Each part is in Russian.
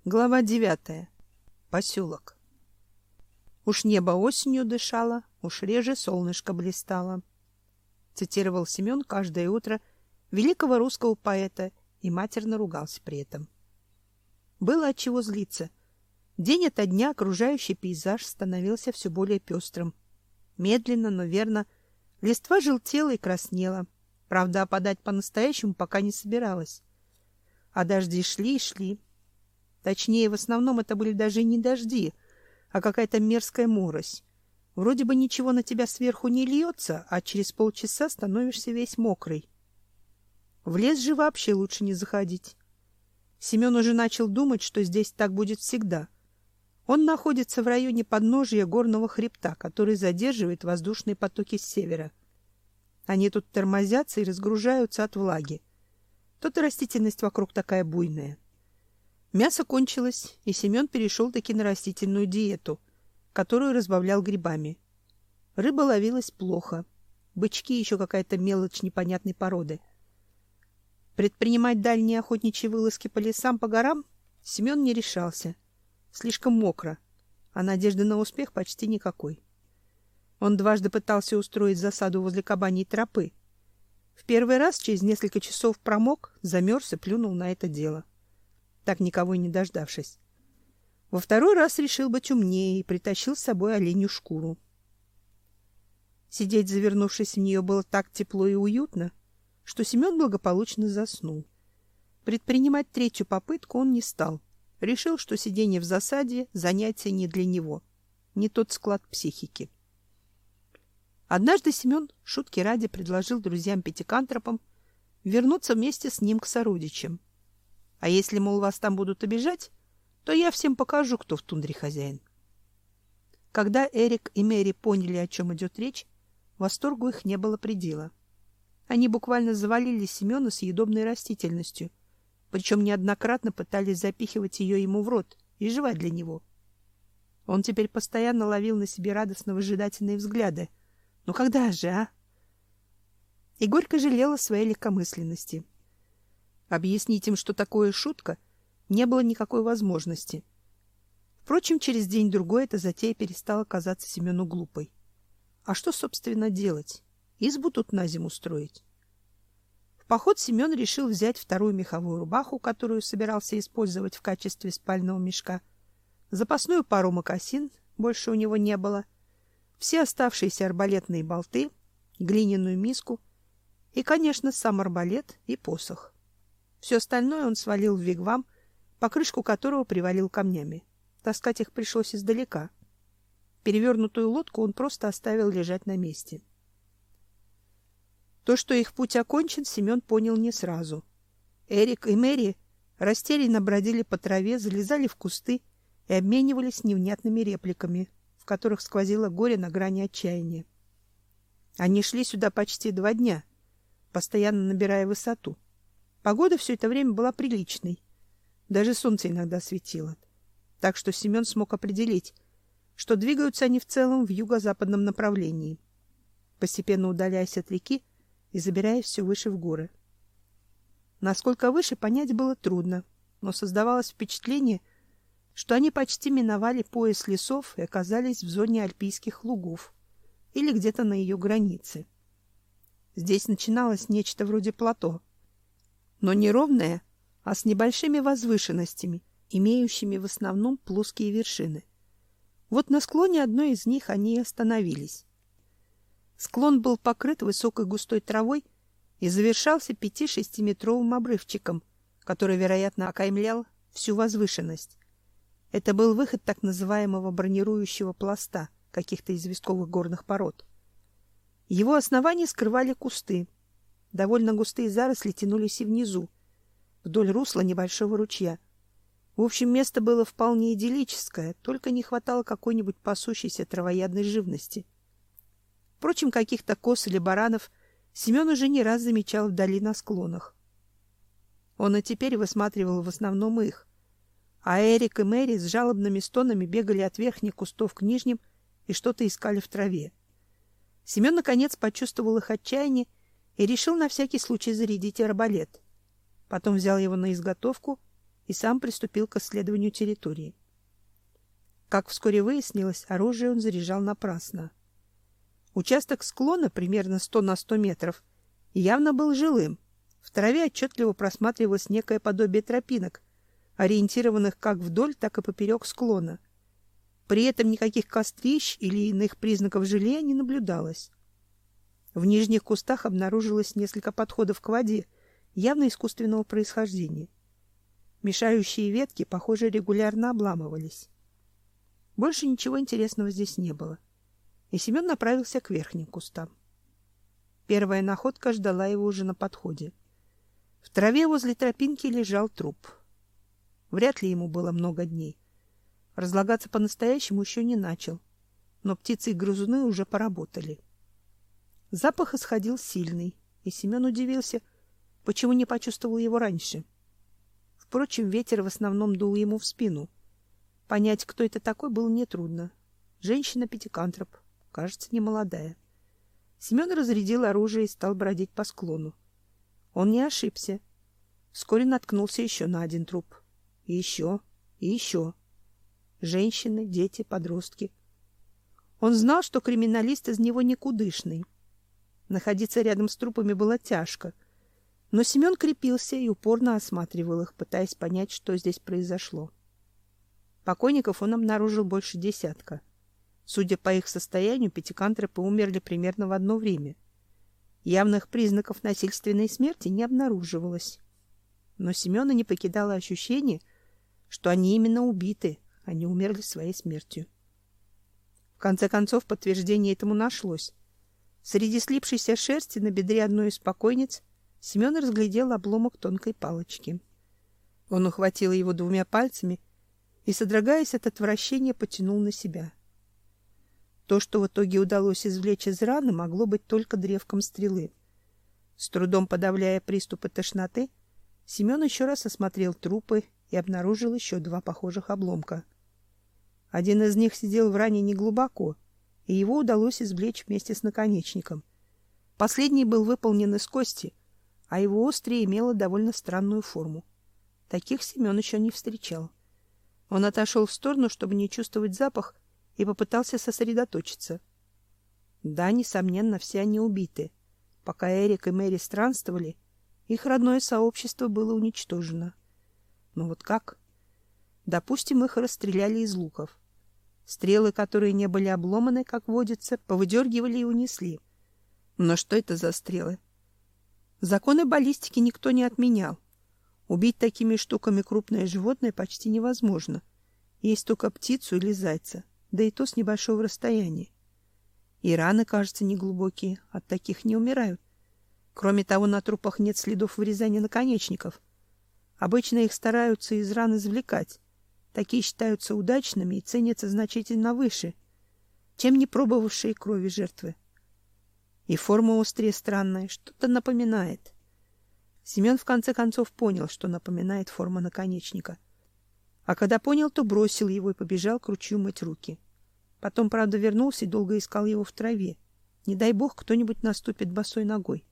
Глава 9. Поселок. Уж небо осенью дышало, уж реже солнышко блистало. Цитировал Семен каждое утро великого русского поэта и матерно ругался при этом. Было от чего злиться. День ото дня окружающий пейзаж становился все более пестрым. Медленно, но верно, листва желтела и краснела. Правда, опадать по-настоящему пока не собиралась. А дожди шли и шли. Точнее, в основном это были даже не дожди, а какая-то мерзкая морось. Вроде бы ничего на тебя сверху не льется, а через полчаса становишься весь мокрый. В лес же вообще лучше не заходить. Семен уже начал думать, что здесь так будет всегда. Он находится в районе подножия горного хребта, который задерживает воздушные потоки с севера. Они тут тормозятся и разгружаются от влаги. Тут и растительность вокруг такая буйная. Мясо кончилось, и Семен перешел-таки на растительную диету, которую разбавлял грибами. Рыба ловилась плохо. Бычки еще какая-то мелочь непонятной породы. Предпринимать дальние охотничьи вылазки по лесам, по горам Семен не решался. Слишком мокро, а надежды на успех почти никакой. Он дважды пытался устроить засаду возле кабаньей тропы. В первый раз через несколько часов промок, замерз и плюнул на это дело, так никого и не дождавшись. Во второй раз решил быть умнее и притащил с собой оленью шкуру. Сидеть, завернувшись в нее, было так тепло и уютно, что Семен благополучно заснул. Предпринимать третью попытку он не стал. Решил, что сидение в засаде — занятие не для него, не тот склад психики. Однажды Семен, шутки ради, предложил друзьям-пятикантропам вернуться вместе с ним к сородичам. А если, мол, вас там будут обижать, то я всем покажу, кто в тундре хозяин. Когда Эрик и Мэри поняли, о чем идет речь, восторгу их не было предела. Они буквально завалили Семена съедобной растительностью, причем неоднократно пытались запихивать ее ему в рот и жевать для него. Он теперь постоянно ловил на себе радостно-выжидательные взгляды. «Ну когда же, а?» И горько жалела своей легкомысленности. Объяснить им, что такое шутка, не было никакой возможности. Впрочем, через день-другой эта затея перестала казаться Семену глупой. А что, собственно, делать? Избу тут на зиму строить? В поход Семен решил взять вторую меховую рубаху, которую собирался использовать в качестве спального мешка, запасную пару мокасин, больше у него не было, все оставшиеся арбалетные болты, глиняную миску и, конечно, сам арбалет и посох. Все остальное он свалил в вигвам, покрышку которого привалил камнями. Таскать их пришлось издалека. Перевернутую лодку он просто оставил лежать на месте. То, что их путь окончен, Семен понял не сразу. Эрик и Мэри растерянно бродили по траве, залезали в кусты и обменивались невнятными репликами, в которых сквозило горе на грани отчаяния. Они шли сюда почти 2 дня, постоянно набирая высоту. Погода все это время была приличной. Даже солнце иногда светило. Так что Семен смог определить, что двигаются они в целом в юго-западном направлении, постепенно удаляясь от реки и забираясь все выше в горы. Насколько выше, понять было трудно, но создавалось впечатление, что они почти миновали пояс лесов и оказались в зоне альпийских лугов или где-то на ее границе. Здесь начиналось нечто вроде плато, но не ровное, а с небольшими возвышенностями, имеющими в основном плоские вершины. Вот на склоне одной из них они и остановились. Склон был покрыт высокой густой травой и завершался 5-6-метровым обрывчиком, который, вероятно, окаймлял всю возвышенность. Это был выход так называемого бронирующего пласта каких-то известковых горных пород. Его основание скрывали кусты. Довольно густые заросли тянулись и внизу, вдоль русла небольшого ручья. В общем, место было вполне идиллическое, только не хватало какой-нибудь пасущейся травоядной живности. Впрочем, каких-то коз или баранов Семен уже не раз замечал вдали на склонах. Он и теперь высматривал в основном их, а Эрик и Мэри с жалобными стонами бегали от верхних кустов к нижним и что-то искали в траве. Семен наконец почувствовал их отчаяние и решил на всякий случай зарядить арбалет. Потом взял его на изготовку и сам приступил к исследованию территории. Как вскоре выяснилось, оружие он заряжал напрасно. Участок склона, примерно 100 на 100 метров, явно был жилым. В траве отчетливо просматривалось некое подобие тропинок, ориентированных как вдоль, так и поперек склона. При этом никаких кострищ или иных признаков жилья не наблюдалось. В нижних кустах обнаружилось несколько подходов к воде, явно искусственного происхождения. Мешающие ветки, похоже, регулярно обламывались. Больше ничего интересного здесь не было, и Семен направился к верхним кустам. Первая находка ждала его уже на подходе. В траве возле тропинки лежал труп. Вряд ли ему было много дней. Разлагаться по-настоящему еще не начал, но птицы и грызуны уже поработали. Запах исходил сильный, и Семен удивился, почему не почувствовал его раньше. Впрочем, ветер в основном дул ему в спину. Понять, кто это такой, было нетрудно. Женщина-пятикантроп, кажется, немолодая. Семен разрядил оружие и стал бродить по склону. Он не ошибся. Вскоре наткнулся еще на один труп. И еще, и еще. Женщины, дети, подростки. Он знал, что криминалист из него никудышный. Находиться рядом с трупами было тяжко. Но Семен крепился и упорно осматривал их, пытаясь понять, что здесь произошло. Покойников он обнаружил больше десятка. Судя по их состоянию, пятикантропы умерли примерно в одно время. Явных признаков насильственной смерти не обнаруживалось. Но Семена не покидало ощущение, что они именно убиты, а не умерли своей смертью. В конце концов, подтверждение этому нашлось. Среди слипшейся шерсти на бедре одной из покойниц Семен разглядел обломок тонкой палочки. Он ухватил его двумя пальцами и, содрогаясь от отвращения, потянул на себя. То, что в итоге удалось извлечь из раны, могло быть только древком стрелы. С трудом подавляя приступы тошноты, Семен еще раз осмотрел трупы и обнаружил еще два похожих обломка. Один из них сидел в ране неглубоко, и его удалось извлечь вместе с наконечником. Последний был выполнен из кости, а его острие имело довольно странную форму. Таких Семен еще не встречал. Он отошел в сторону, чтобы не чувствовать запах, и попытался сосредоточиться. Да, несомненно, все они убиты. Пока Эрик и Мэри странствовали, их родное сообщество было уничтожено. Но вот как? Допустим, их расстреляли из луков. Стрелы, которые не были обломаны, как водится, повыдергивали и унесли. Но что это за стрелы? Законы баллистики никто не отменял. Убить такими штуками крупное животное почти невозможно. Есть только птицу или зайца, да и то с небольшого расстояния. И раны, кажется, неглубокие, от таких не умирают. Кроме того, на трупах нет следов вырезания наконечников. Обычно их стараются из ран извлекать. Такие считаются удачными и ценятся значительно выше, чем не пробовавшие крови жертвы. И форма острия странная, что-то напоминает. Семен в конце концов понял, что напоминает форма наконечника. А когда понял, то бросил его и побежал к ручью мыть руки. Потом, правда, вернулся и долго искал его в траве. Не дай бог, кто-нибудь наступит босой ногой.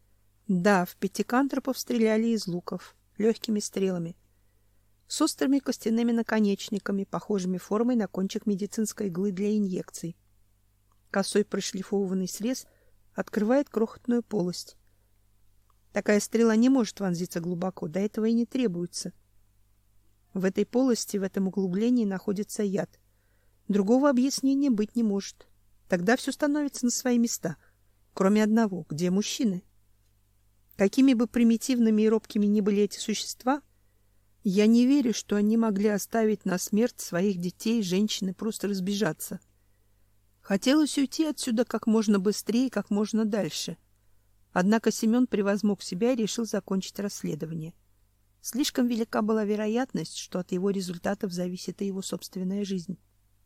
Да, в пятикантропов стреляли из луков, легкими стрелами, с острыми костяными наконечниками, похожими формой на кончик медицинской иглы для инъекций. Косой прошлифованный срез открывает крохотную полость. Такая стрела не может вонзиться глубоко, до этого и не требуется. В этой полости, в этом углублении находится яд. Другого объяснения быть не может. Тогда все становится на свои места, кроме одного: где мужчины? Какими бы примитивными и робкими ни были эти существа, я не верю, что они могли оставить на смерть своих детей, женщин и просто разбежаться. Хотелось уйти отсюда как можно быстрее и как можно дальше. Однако Семен превозмог себя и решил закончить расследование. Слишком велика была вероятность, что от его результатов зависит и его собственная жизнь.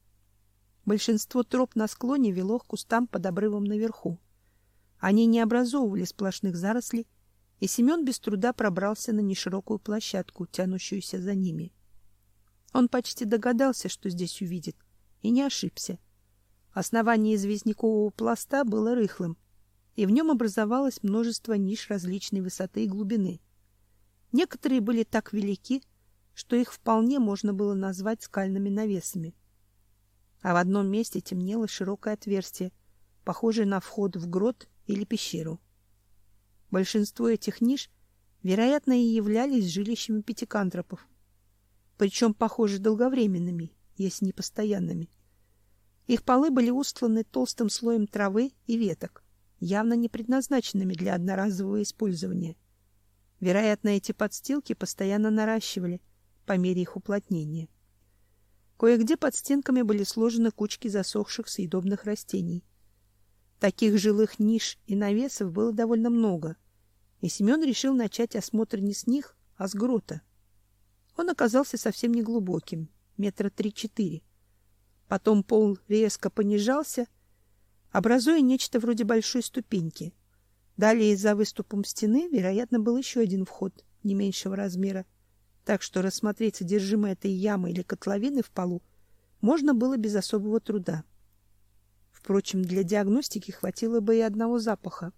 Большинство троп на склоне вело к кустам под обрывом наверху. Они не образовывали сплошных зарослей, и Семен без труда пробрался на неширокую площадку, тянущуюся за ними. Он почти догадался, что здесь увидит, и не ошибся. Основание известнякового пласта было рыхлым, и в нем образовалось множество ниш различной высоты и глубины. Некоторые были так велики, что их вполне можно было назвать скальными навесами. А в одном месте темнело широкое отверстие, похожее на вход в грот или пещеру. Большинство этих ниш, вероятно, и являлись жилищами пятикантропов, причем, похоже, долговременными, если не постоянными. Их полы были устланы толстым слоем травы и веток, явно не предназначенными для одноразового использования. Вероятно, эти подстилки постоянно наращивали по мере их уплотнения. Кое-где под стенками были сложены кучки засохших съедобных растений. Таких жилых ниш и навесов было довольно много, и Семен решил начать осмотр не с них, а с грота. Он оказался совсем неглубоким, 3-4 метра. Потом пол резко понижался, образуя нечто вроде большой ступеньки. Далее за выступом стены, вероятно, был еще один вход не меньшего размера, так что рассмотреть содержимое этой ямы или котловины в полу можно было без особого труда. Впрочем, для диагностики хватило бы и одного запаха.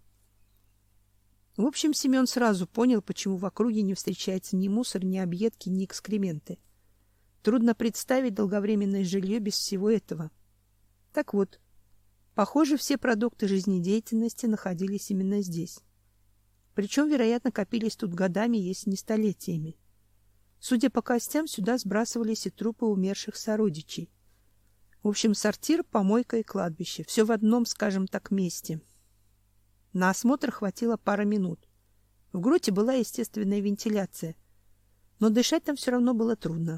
В общем, Семен сразу понял, почему в округе не встречается ни мусор, ни объедки, ни экскременты. Трудно представить долговременное жилье без всего этого. Так вот, похоже, все продукты жизнедеятельности находились именно здесь. Причем, вероятно, копились тут годами, если не столетиями. Судя по костям, сюда сбрасывались и трупы умерших сородичей. В общем, сортир, помойка и кладбище. Все в одном, скажем так, месте. На осмотр хватило пары минут. В гроте была естественная вентиляция, но дышать там все равно было трудно.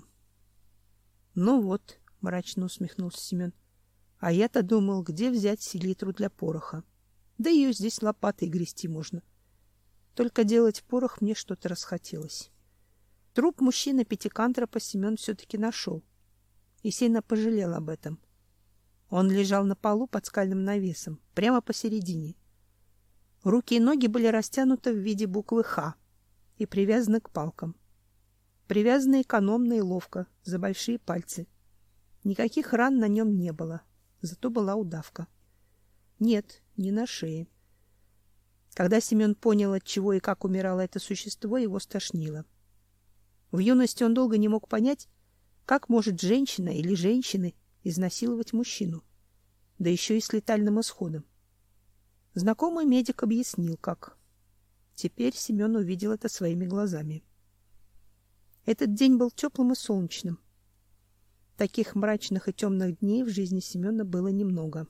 — Ну вот, — мрачно усмехнулся Семен, — а я-то думал, где взять селитру для пороха. Да ее здесь лопатой грести можно. Только делать порох мне что-то расхотелось. Труп мужчины пятикантропа Семен все-таки нашел и сильно пожалел об этом. Он лежал на полу под скальным навесом, прямо посередине. Руки и ноги были растянуты в виде буквы «Х» и привязаны к палкам. Привязаны экономно и ловко, за большие пальцы. Никаких ран на нем не было, зато была удавка. Нет, не на шее. Когда Семен понял, от чего и как умирало это существо, его стошнило. В юности он долго не мог понять, как может женщина или женщины изнасиловать мужчину, да еще и с летальным исходом. Знакомый медик объяснил, как. Теперь Семен увидел это своими глазами. Этот день был теплым и солнечным. Таких мрачных и темных дней в жизни Семена было немного.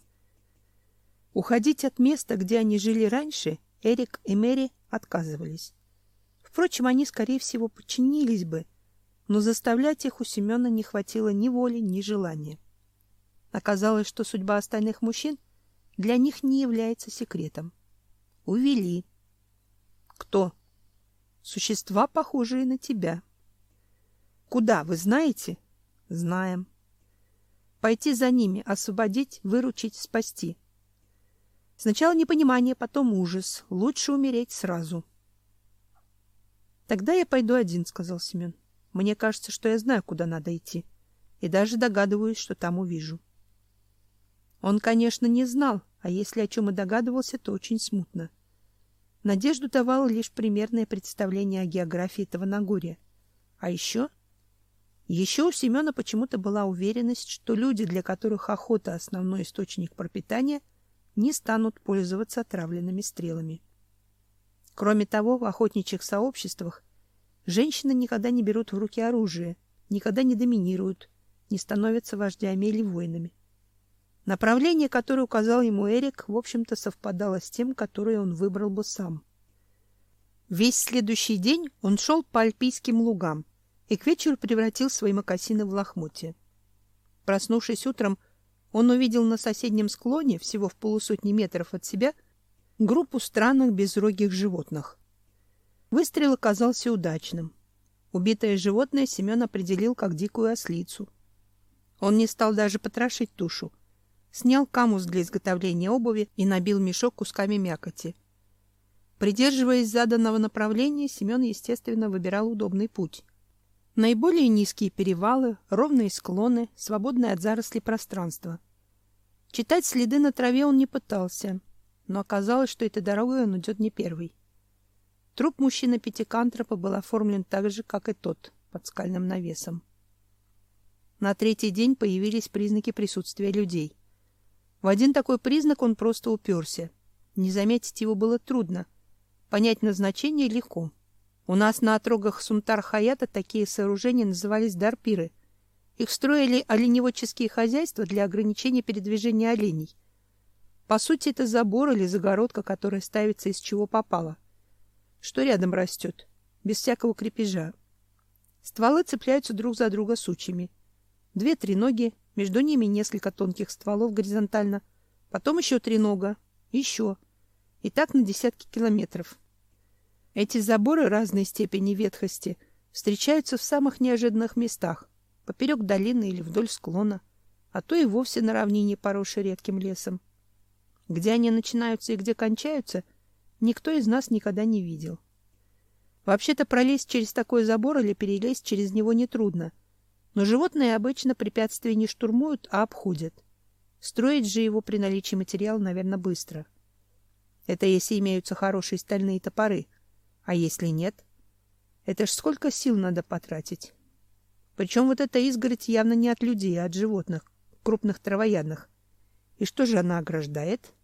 Уходить от места, где они жили раньше, Эрик и Мэри отказывались. Впрочем, они, скорее всего, подчинились бы, но заставлять их у Семена не хватило ни воли, ни желания. Оказалось, что судьба остальных мужчин для них не является секретом. Увели. Кто? Существа, похожие на тебя. Куда, вы знаете? Знаем. Пойти за ними, освободить, выручить, спасти. Сначала непонимание, потом ужас. Лучше умереть сразу. Тогда я пойду один, сказал Семен. Мне кажется, что я знаю, куда надо идти, и даже догадываюсь, что там увижу. Он, конечно, не знал, а если о чем и догадывался, то очень смутно. Надежду давало лишь примерное представление о географии этого Нагорья. А еще у Семена почему-то была уверенность, что люди, для которых охота — основной источник пропитания, не станут пользоваться отравленными стрелами. Кроме того, в охотничьих сообществах женщины никогда не берут в руки оружие, никогда не доминируют, не становятся вождями или воинами. Направление, которое указал ему Эрик, в общем-то совпадало с тем, которое он выбрал бы сам. Весь следующий день он шел по альпийским лугам и к вечеру превратил свои мокасины в лохмотья. Проснувшись утром, он увидел на соседнем склоне, всего в 150 метров от себя, группу странных безрогих животных. Выстрел оказался удачным. Убитое животное Семен определил как дикую ослицу. Он не стал даже потрошить тушу. Снял камус для изготовления обуви и набил мешок кусками мякоти. Придерживаясь заданного направления, Семен, естественно, выбирал удобный путь. Наиболее низкие перевалы, ровные склоны, свободное от зарослей пространство. Читать следы на траве он не пытался, но оказалось, что этой дорогой он идет не первый. Труп мужчины пятикантропа был оформлен так же, как и тот, под скальным навесом. На третий день появились признаки присутствия людей. В один такой признак он просто уперся. Не заметить его было трудно. Понять назначение легко. У нас на отрогах Сунтар-Хаята такие сооружения назывались дарпиры. Их строили оленеводческие хозяйства для ограничения передвижения оленей. По сути, это забор или загородка, которая ставится из чего попало. Что рядом растет, без всякого крепежа. Стволы цепляются друг за друга сучьями. 2 треноги, между ними несколько тонких стволов горизонтально, потом еще тренога, еще. И так на десятки километров. Эти заборы разной степени ветхости встречаются в самых неожиданных местах, поперек долины или вдоль склона, а то и вовсе на равнине, поросшей редким лесом. Где они начинаются и где кончаются, никто из нас никогда не видел. Вообще-то пролезть через такой забор или перелезть через него нетрудно, но животные обычно препятствия не штурмуют, а обходят. Строить же его при наличии материала, наверное, быстро. Это если имеются хорошие стальные топоры. А если нет? Это ж сколько сил надо потратить. Причем вот эта изгородь явно не от людей, а от животных, крупных травоядных. И что же она ограждает?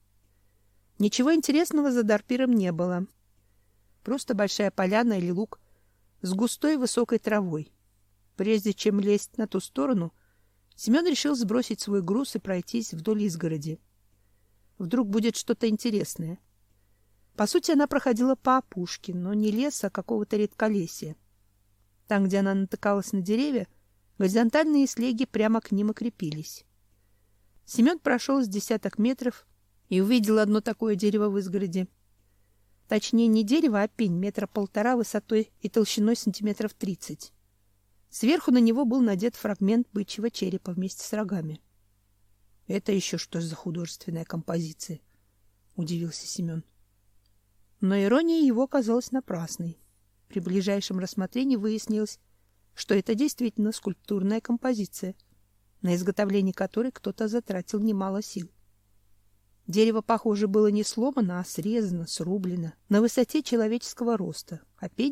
Ничего интересного за дарпиром не было. Просто большая поляна или луг с густой высокой травой. Прежде чем лезть на ту сторону, Семен решил сбросить свой груз и пройтись вдоль изгороди. Вдруг будет что-то интересное. По сути, она проходила по опушке, но не леса, а какого-то редколесья. Там, где она натыкалась на деревья, горизонтальные слеги прямо к ним и крепились. Семен прошел с 10 метров и увидел одно такое дерево в изгороди. Точнее, не дерево, а пень 1,5 метра высотой и толщиной сантиметров 30. Сверху на него был надет фрагмент бычьего черепа вместе с рогами. — Это еще что за художественная композиция? — удивился Семен. Но ирония его оказалась напрасной. При ближайшем рассмотрении выяснилось, что это действительно скульптурная композиция, на изготовление которой кто-то затратил немало сил. Дерево, похоже, было не сломано, а срезано, срублено на высоте человеческого роста, а пень...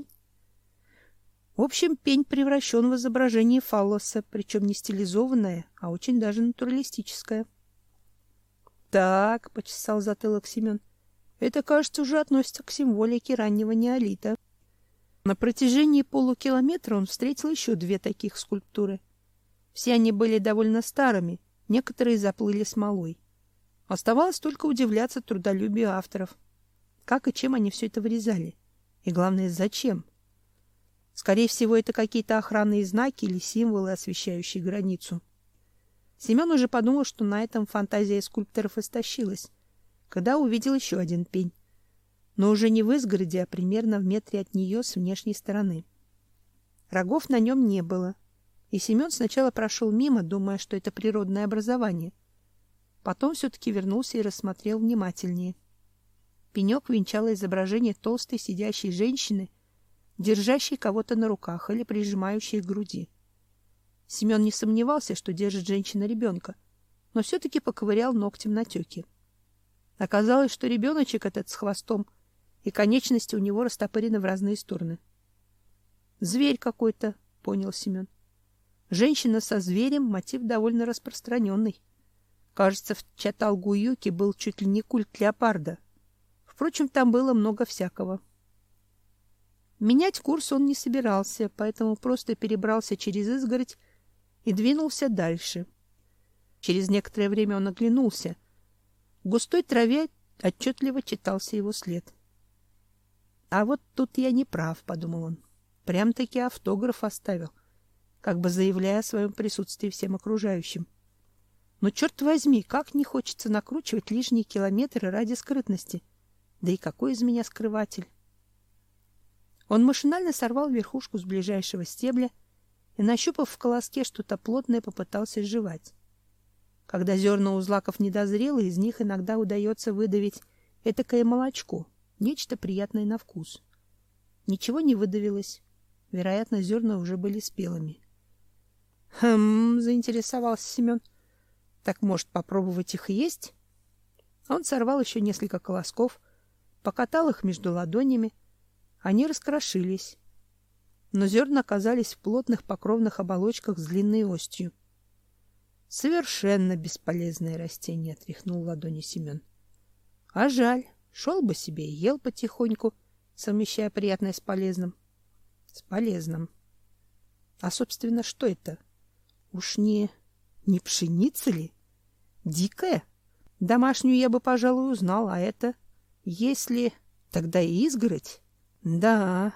В общем, пень превращен в изображение фаллоса, причем не стилизованное, а очень даже натуралистическое. — Так, — почесал затылок Семен, — это, кажется, уже относится к символике раннего неолита. На протяжении полукилометра он встретил еще 2 таких скульптуры. Все они были довольно старыми, некоторые заплыли смолой. Оставалось только удивляться трудолюбию авторов. Как и чем они все это вырезали? И главное, зачем? Скорее всего, это какие-то охранные знаки или символы, освещающие границу. Семен уже подумал, что на этом фантазия скульпторов истощилась, когда увидел еще один пень. Но уже не в изгороди, а примерно в метре от нее с внешней стороны. Рогов на нем не было, и Семен сначала прошел мимо, думая, что это природное образование. Потом все-таки вернулся и рассмотрел внимательнее. Пенек венчало изображение толстой сидящей женщины, держащей кого-то на руках или прижимающей к груди. Семен не сомневался, что держит женщина ребенка, но все-таки поковырял ногтем натеки. Оказалось, что ребеночек этот с хвостом, и конечности у него растопырены в разные стороны. «Зверь какой-то», — понял Семен. «Женщина со зверем — мотив довольно распространенный. Кажется, в Чаталгуюке был чуть ли не культ леопарда. Впрочем, там было много всякого». Менять курс он не собирался, поэтому просто перебрался через изгородь и двинулся дальше. Через некоторое время он оглянулся. В густой траве отчетливо читался его след. «А вот тут я не прав», — подумал он. Прям-таки автограф оставил, как бы заявляя о своем присутствии всем окружающим. Но, черт возьми, как не хочется накручивать лишние километры ради скрытности. Да и какой из меня скрыватель? Он машинально сорвал верхушку с ближайшего стебля и, нащупав в колоске что-то плотное, попытался сжевать. Когда зерна у злаков недозрелы, из них иногда удается выдавить этакое молочко, нечто приятное на вкус. Ничего не выдавилось. Вероятно, зерна уже были спелыми. Заинтересовался Семен. Так, может, попробовать их есть? Он сорвал еще несколько колосков, покатал их между ладонями. Они раскрошились. но зерна оказались в плотных покровных оболочках с длинной остью. Совершенно бесполезное растение, отряхнул ладони Семен. А жаль, шел бы себе и ел потихоньку, совмещая приятное с полезным. С полезным. А, собственно, что это? Уж не пшеница ли? Дикая? Домашнюю я бы, пожалуй, узнал, а это... Если... Тогда и изгородь? Да.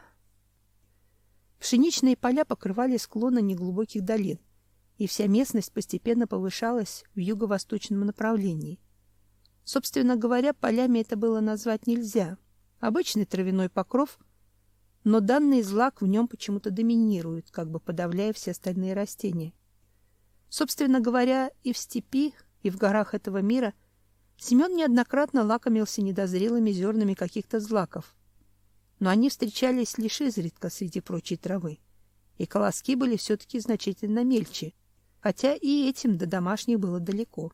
Пшеничные поля покрывали склоны неглубоких долин, и вся местность постепенно повышалась в юго-восточном направлении. Собственно говоря, полями это было назвать нельзя. Обычный травяной покров, но данный злак в нем почему-то доминирует, как бы подавляя все остальные растения. Собственно говоря, и в степи, и в горах этого мира Семен неоднократно лакомился недозрелыми зернами каких-то злаков. Но они встречались лишь изредка среди прочей травы, и колоски были все-таки значительно мельче, хотя и этим до домашних было далеко.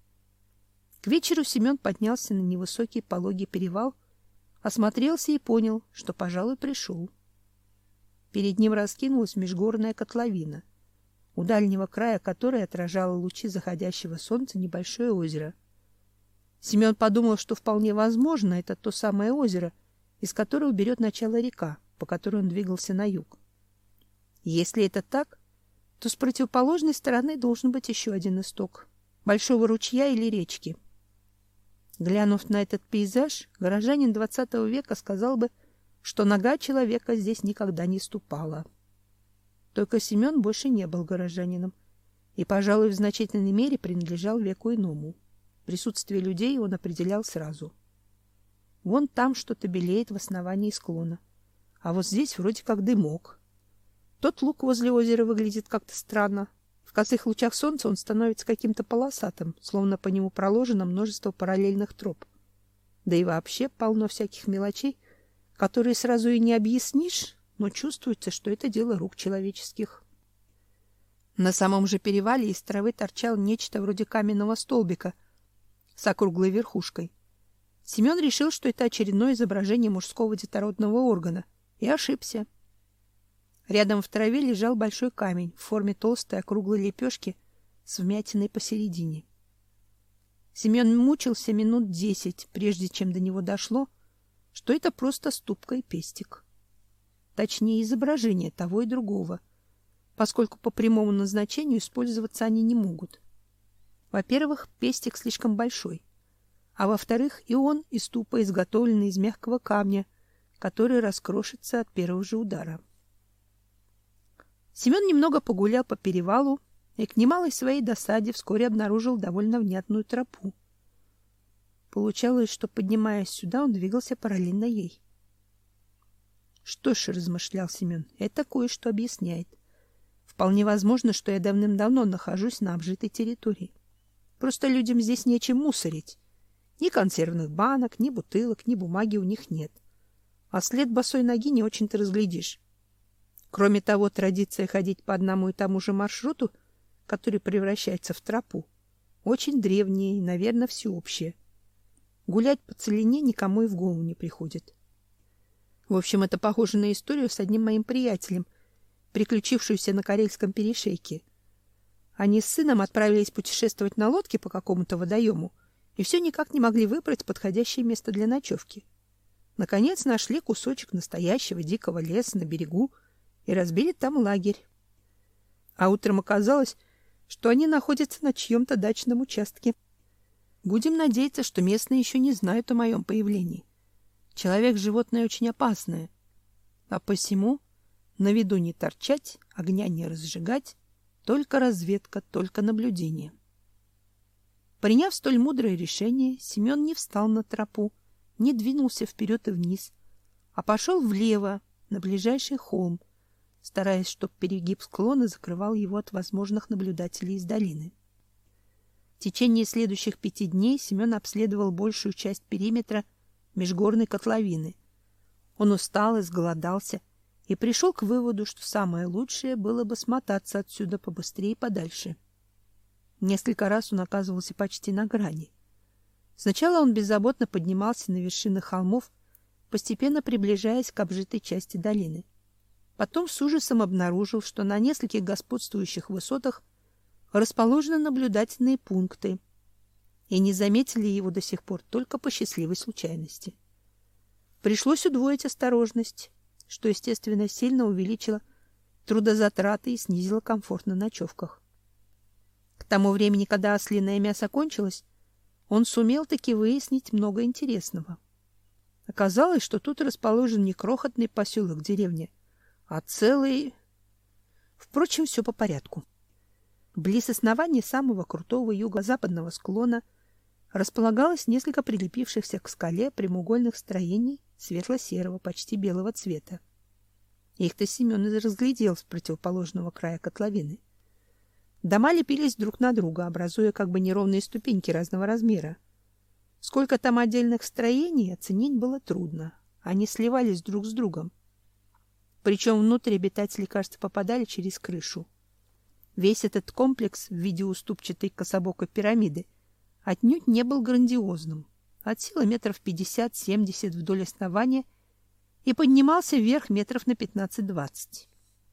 К вечеру Семен поднялся на невысокий пологий перевал, осмотрелся и понял, что, пожалуй, пришел. Перед ним раскинулась межгорная котловина, у дальнего края которой отражало лучи заходящего солнца небольшое озеро. Семен подумал, что вполне возможно, это то самое озеро, из которого берет начало река, по которой он двигался на юг. Если это так, то с противоположной стороны должен быть еще один исток большого ручья или речки. Глянув на этот пейзаж, горожанин XX века сказал бы, что нога человека здесь никогда не ступала. Только Семен больше не был горожанином и, пожалуй, в значительной мере принадлежал веку иному. Присутствие людей он определял сразу. Вон там что-то белеет в основании склона, а вот здесь вроде как дымок. Тот луг возле озера выглядит как-то странно. В косых лучах солнца он становится каким-то полосатым, словно по нему проложено множество параллельных троп. Да и вообще полно всяких мелочей, которые сразу и не объяснишь, но чувствуется, что это дело рук человеческих. На самом же перевале из травы торчало нечто вроде каменного столбика с округлой верхушкой. Семен решил, что это очередное изображение мужского детородного органа, и ошибся. Рядом в траве лежал большой камень в форме толстой округлой лепешки с вмятиной посередине. Семен мучился минут 10, прежде чем до него дошло, что это просто ступка и пестик. Точнее, изображение того и другого, поскольку по прямому назначению использоваться они не могут. Во-первых, пестик слишком большой, а во-вторых, и он, и ступа изготовлены из мягкого камня, который раскрошится от первого же удара. Семен немного погулял по перевалу и к немалой своей досаде вскоре обнаружил довольно внятную тропу. Получалось, что, поднимаясь сюда, он двигался параллельно ей. Что ж, размышлял Семен, это кое-что объясняет. Вполне возможно, что я давным-давно нахожусь на обжитой территории. Просто людям здесь нечем мусорить. Ни консервных банок, ни бутылок, ни бумаги у них нет. А след босой ноги не очень-то разглядишь. Кроме того, традиция ходить по одному и тому же маршруту, который превращается в тропу, очень древняя и, наверное, всеобщая. Гулять по целине никому и в голову не приходит. В общем, это похоже на историю с одним моим приятелем, приключившуюся на Карельском перешейке. Они с сыном отправились путешествовать на лодке по какому-то водоему и все никак не могли выбрать подходящее место для ночевки. Наконец нашли кусочек настоящего дикого леса на берегу и разбили там лагерь. А утром оказалось, что они находятся на чьем-то дачном участке. Будем надеяться, что местные еще не знают о моем появлении. Человек — животное очень опасное, а посему на виду не торчать, огня не разжигать, только разведка, только наблюдение. Приняв столь мудрое решение, Семен не встал на тропу, не двинулся вперед и вниз, а пошел влево, на ближайший холм, стараясь, чтобы перегиб склона закрывал его от возможных наблюдателей из долины. В течение следующих 5 дней Семен обследовал большую часть периметра межгорной котловины. Он устал, изголодался и пришел к выводу, что самое лучшее было бы смотаться отсюда побыстрее и подальше. Несколько раз он оказывался почти на грани. Сначала он беззаботно поднимался на вершины холмов, постепенно приближаясь к обжитой части долины. Потом с ужасом обнаружил, что на нескольких господствующих высотах расположены наблюдательные пункты, и не заметили его до сих пор только по счастливой случайности. Пришлось удвоить осторожность, что, естественно, сильно увеличило трудозатраты и снизило комфорт на ночевках. К тому времени, когда ослиное мясо кончилось, он сумел таки выяснить много интересного. Оказалось, что тут расположен не крохотный поселок-деревня, а целый... Впрочем, все по порядку. Близ основания самого крутого юго-западного склона располагалось несколько прилепившихся к скале прямоугольных строений светло-серого, почти белого цвета. Их-то Семен и разглядел с противоположного края котловины. Дома лепились друг на друга, образуя как бы неровные ступеньки разного размера. Сколько там отдельных строений, оценить было трудно. Они сливались друг с другом. Причем внутрь обитатели, кажется, попадали через крышу. Весь этот комплекс в виде уступчатой кособокой пирамиды отнюдь не был грандиозным. От силы метров 50-70 вдоль основания и поднимался вверх метров на 15-20.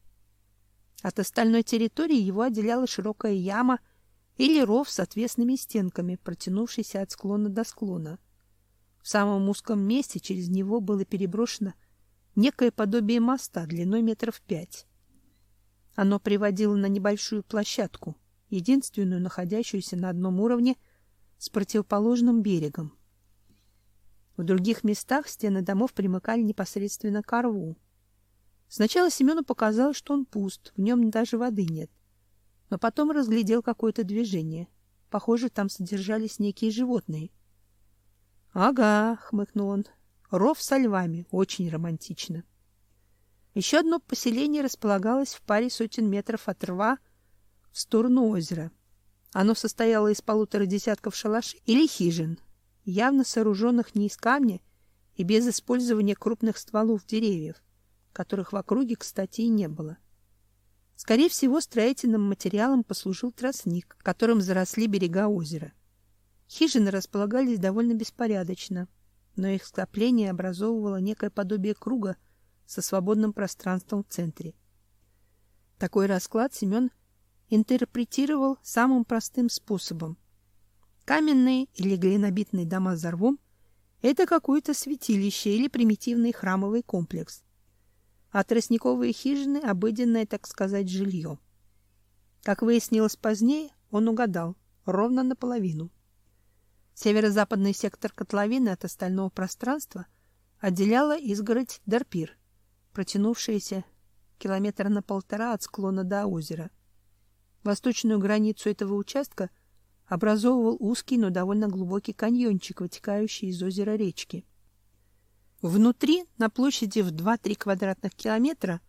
От остальной территории его отделяла широкая яма или ров с отвесными стенками, протянувшийся от склона до склона. В самом узком месте через него было переброшено некое подобие моста длиной метров 5. Оно приводило на небольшую площадку, единственную находящуюся на одном уровне с противоположным берегом. В других местах стены домов примыкали непосредственно к рву. Сначала Семену показалось, что он пуст, в нем даже воды нет. Но потом разглядел какое-то движение. Похоже, там содержались некие животные. — Ага, — хмыкнул он, — ров со львами, очень романтично. Еще одно поселение располагалось в паре сотен метров от рва в сторону озера. Оно состояло из 1,5 десятков шалашей или хижин, явно сооруженных не из камня и без использования крупных стволов деревьев, которых в округе, кстати, и не было. Скорее всего, строительным материалом послужил тростник, которым заросли берега озера. Хижины располагались довольно беспорядочно, но их скопление образовывало некое подобие круга со свободным пространством в центре. Такой расклад Семен интерпретировал самым простым способом. Каменные или глинобитные дома за рвом — это какое-то святилище или примитивный храмовый комплекс, а тростниковые хижины — обыденное, так сказать, жилье. Как выяснилось позднее, он угадал ровно наполовину. Северо-западный сектор котловины от остального пространства отделяла изгородь Дарпир, протянувшаяся 1,5 километра от склона до озера. Восточную границу этого участка образовывал узкий, но довольно глубокий каньончик, вытекающий из озера речки. Внутри, на площади в 2-3 квадратных километра,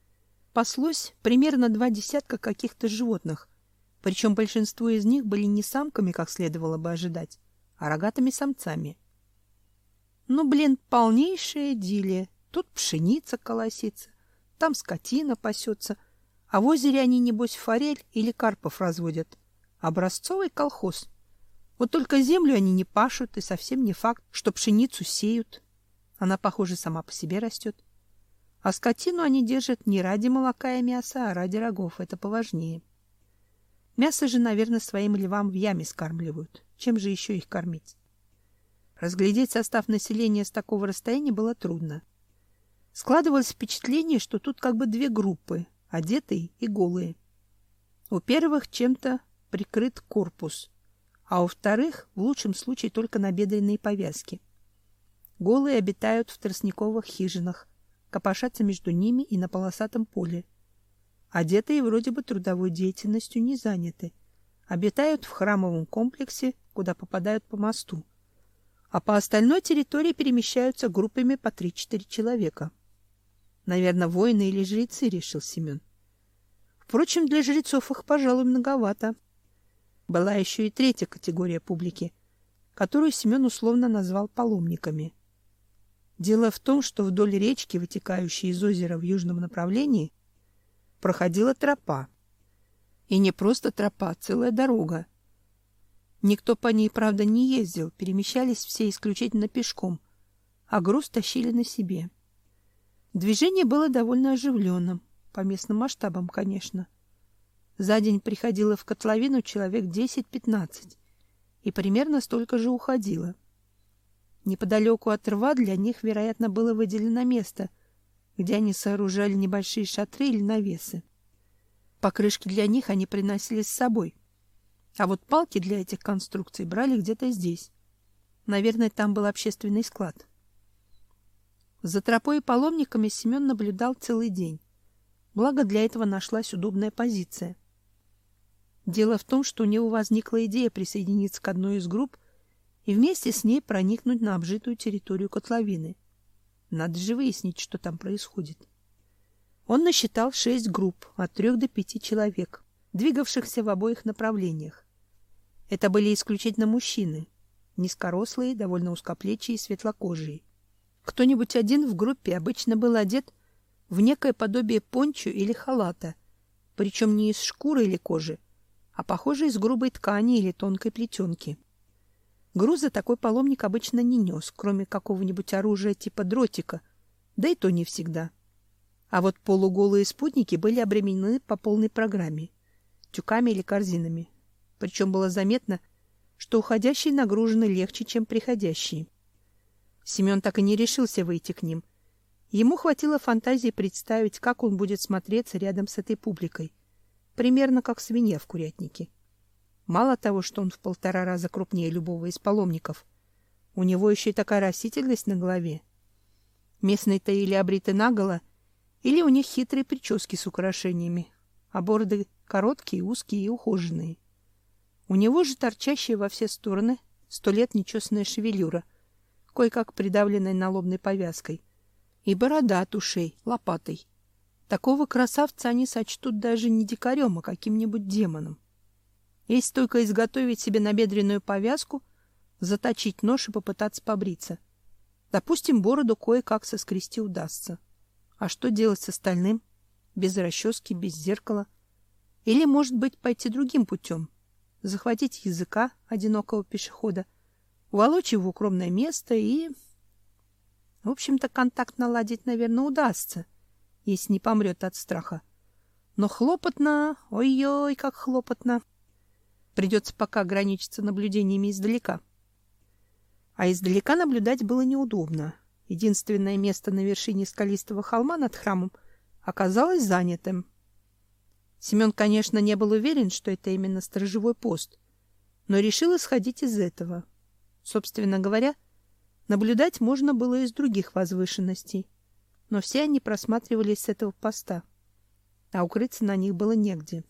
паслось примерно 2 десятка каких-то животных, причем большинство из них были не самками, как следовало бы ожидать, а рогатыми самцами. Ну, блин, полнейшая идиллия. Тут пшеница колосится, там скотина пасется, а в озере они, небось, форель или карпов разводят. Образцовый колхоз. Вот только землю они не пашут, и совсем не факт, что пшеницу сеют. Она, похоже, сама по себе растет. А скотину они держат не ради молока и мяса, а ради рогов. Это поважнее. Мясо же, наверное, своим львам в яме скармливают. Чем же еще их кормить? Разглядеть состав населения с такого расстояния было трудно. Складывалось впечатление, что тут как бы две группы, одетые и голые. У первых чем-то прикрыт корпус, а у вторых, в лучшем случае, только набедренные повязки. Голые обитают в тростниковых хижинах, копошатся между ними и на полосатом поле. Одетые вроде бы трудовой деятельностью не заняты, обитают в храмовом комплексе, куда попадают по мосту, а по остальной территории перемещаются группами по 3-4 человека. Наверное, воины или жрецы, решил Семен. Впрочем, для жрецов их, пожалуй, многовато. Была еще и третья категория публики, которую Семен условно назвал паломниками. Дело в том, что вдоль речки, вытекающей из озера в южном направлении, проходила тропа. И не просто тропа, а целая дорога. Никто по ней, правда, не ездил, перемещались все исключительно пешком, а груз тащили на себе. Движение было довольно оживленным, по местным масштабам, конечно. За день приходило в котловину человек 10-15, и примерно столько же уходило. Неподалеку от рва для них, вероятно, было выделено место, где они сооружали небольшие шатры или навесы. Покрышки для них они приносили с собой, а вот палки для этих конструкций брали где-то здесь. Наверное, там был общественный склад. За тропой и паломниками Семен наблюдал целый день. Благо для этого нашлась удобная позиция. Дело в том, что у него возникла идея присоединиться к одной из групп и вместе с ней проникнуть на обжитую территорию котловины. Надо же выяснить, что там происходит. Он насчитал 6 групп от 3 до 5 человек, двигавшихся в обоих направлениях. Это были исключительно мужчины, низкорослые, довольно узкоплечие и светлокожие. Кто-нибудь один в группе обычно был одет в некое подобие пончо или халата, причем не из шкуры или кожи, а похоже из грубой ткани или тонкой плетенки. Груза такой паломник обычно не нес, кроме какого-нибудь оружия типа дротика, да и то не всегда. А вот полуголые спутники были обременены по полной программе, тюками или корзинами. Причем было заметно, что уходящие нагружены легче, чем приходящие. Семен так и не решился выйти к ним. Ему хватило фантазии представить, как он будет смотреться рядом с этой публикой, примерно как свинья в курятнике. Мало того, что он в 1,5 раза крупнее любого из паломников, у него еще и такая растительность на голове. Местные-то или обриты наголо, или у них хитрые прически с украшениями, а бороды короткие, узкие и ухоженные. У него же торчащая во все стороны 100 лет нечесанная шевелюра, кое-как придавленная налобной повязкой, и борода от ушей, лопатой. Такого красавца они сочтут даже не дикарем, а каким-нибудь демоном. Есть только изготовить себе набедренную повязку, заточить нож и попытаться побриться. Допустим, бороду кое-как соскрести удастся. А что делать с остальным? Без расчески, без зеркала? Или, может быть, пойти другим путем? Захватить языка одинокого пешехода, уволочь его в укромное место и... В общем-то, контакт наладить, наверное, удастся, если не помрет от страха. Но хлопотно, ой-ой, как хлопотно. Придется пока ограничиться наблюдениями издалека. А издалека наблюдать было неудобно. Единственное место на вершине скалистого холма над храмом оказалось занятым. Семен, конечно, не был уверен, что это именно сторожевой пост, но решил исходить из этого. Собственно говоря, наблюдать можно было и с других возвышенностей, но все они просматривались с этого поста, а укрыться на них было негде.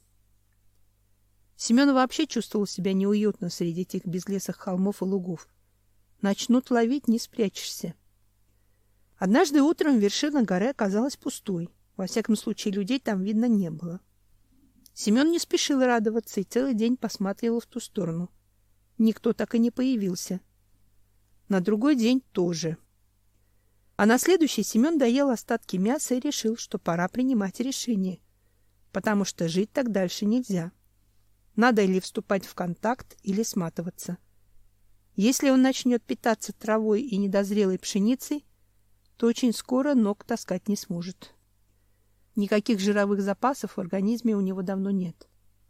Семен вообще чувствовал себя неуютно среди этих безлесых холмов и лугов. Начнут ловить — не спрячешься. Однажды утром вершина горы оказалась пустой. Во всяком случае, людей там видно не было. Семен не спешил радоваться и целый день посматривал в ту сторону. Никто так и не появился. На другой день тоже. А на следующий Семен доел остатки мяса и решил, что пора принимать решение, потому что жить так дальше нельзя. Надо или вступать в контакт, или сматываться. Если он начнет питаться травой и недозрелой пшеницей, то очень скоро ног таскать не сможет. Никаких жировых запасов в организме у него давно нет.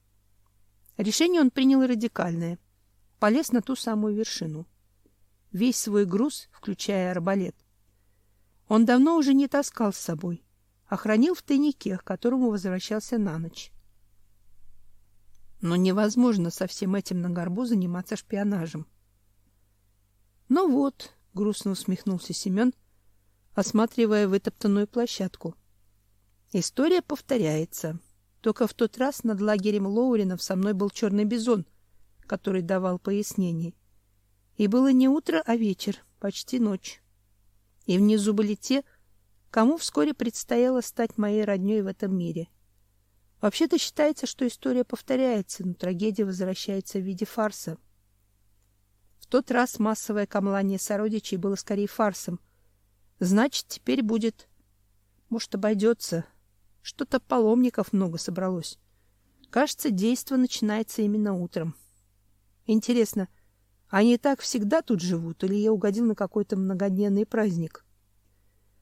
Решение он принял радикальное. Полез на ту самую вершину. Весь свой груз, включая арбалет, он давно уже не таскал с собой, а хранил в тайнике, к которому возвращался на ночь. Но невозможно со всем этим на горбу заниматься шпионажем. Ну вот, грустно усмехнулся Семен, осматривая вытоптанную площадку. История повторяется. Только в тот раз над лагерем Лоуринов со мной был черный бизон, который давал пояснение. И было не утро, а вечер, почти ночь. И внизу были те, кому вскоре предстояло стать моей роднёй в этом мире. Вообще-то считается, что история повторяется, но трагедия возвращается в виде фарса. В тот раз массовое камлание сородичей было скорее фарсом. Значит, теперь будет... Может, обойдется. Что-то паломников много собралось. Кажется, действо начинается именно утром. Интересно, они так всегда тут живут, или я угодил на какой-то многодневный праздник?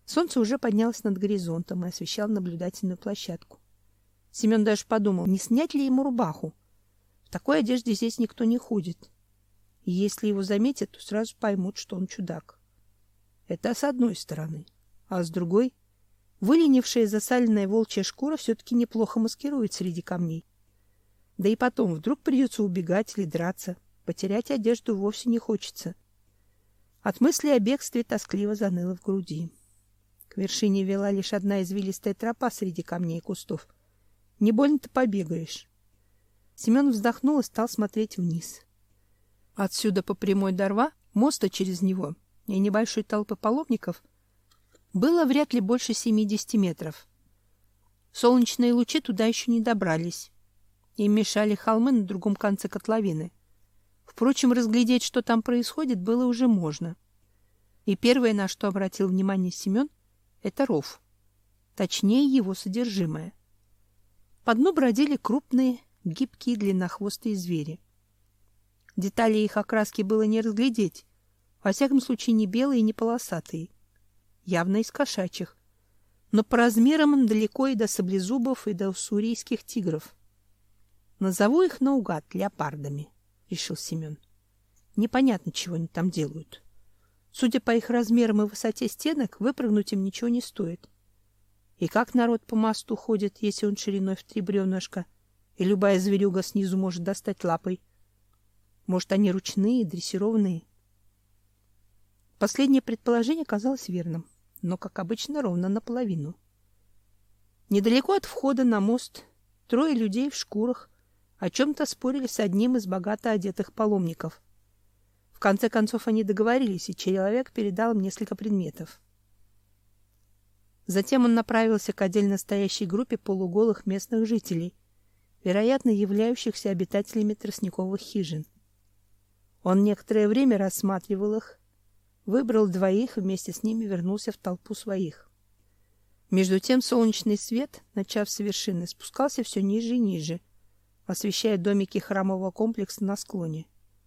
Солнце уже поднялось над горизонтом и освещало наблюдательную площадку. Семен даже подумал, не снять ли ему рубаху. В такой одежде здесь никто не ходит. И если его заметят, то сразу поймут, что он чудак. Это с одной стороны. А с другой, выленившая засаленная волчья шкура все-таки неплохо маскирует среди камней. Да и потом, вдруг придется убегать или драться. Потерять одежду вовсе не хочется. От мысли о бегстве тоскливо заныло в груди. К вершине вела лишь одна извилистая тропа среди камней и кустов. Не больно-то побегаешь. Семен вздохнул и стал смотреть вниз. Отсюда по прямой до рва, моста через него и небольшой толпы паломников было вряд ли больше 70 метров. Солнечные лучи туда еще не добрались. Им мешали холмы на другом конце котловины. Впрочем, разглядеть, что там происходит, было уже можно. И первое, на что обратил внимание Семен, это ров. Точнее, его содержимое. По дну бродили крупные, гибкие, длиннохвостые звери. Детали их окраски было не разглядеть. Во всяком случае, не белые и не полосатые. Явно из кошачьих. Но по размерам им далеко и до саблезубов, и до уссурийских тигров. Назову их наугад леопардами, решил Семен. Непонятно, чего они там делают. Судя по их размерам и высоте стенок, выпрыгнуть им ничего не стоит. И как народ по мосту ходит, если он шириной в 3 бревнышка, и любая зверюга снизу может достать лапой? Может, они ручные, дрессированные? Последнее предположение казалось верным, но, как обычно, ровно наполовину. Недалеко от входа на мост 3 людей в шкурах о чем-то спорили с одним из богато одетых паломников. В конце концов они договорились, и человек передал им несколько предметов. Затем он направился к отдельно стоящей группе полуголых местных жителей, вероятно, являющихся обитателями тростниковых хижин. Он некоторое время рассматривал их, выбрал 2 и вместе с ними вернулся в толпу своих. Между тем солнечный свет, начав с вершины, спускался все ниже и ниже, освещая домики храмового комплекса на склоне.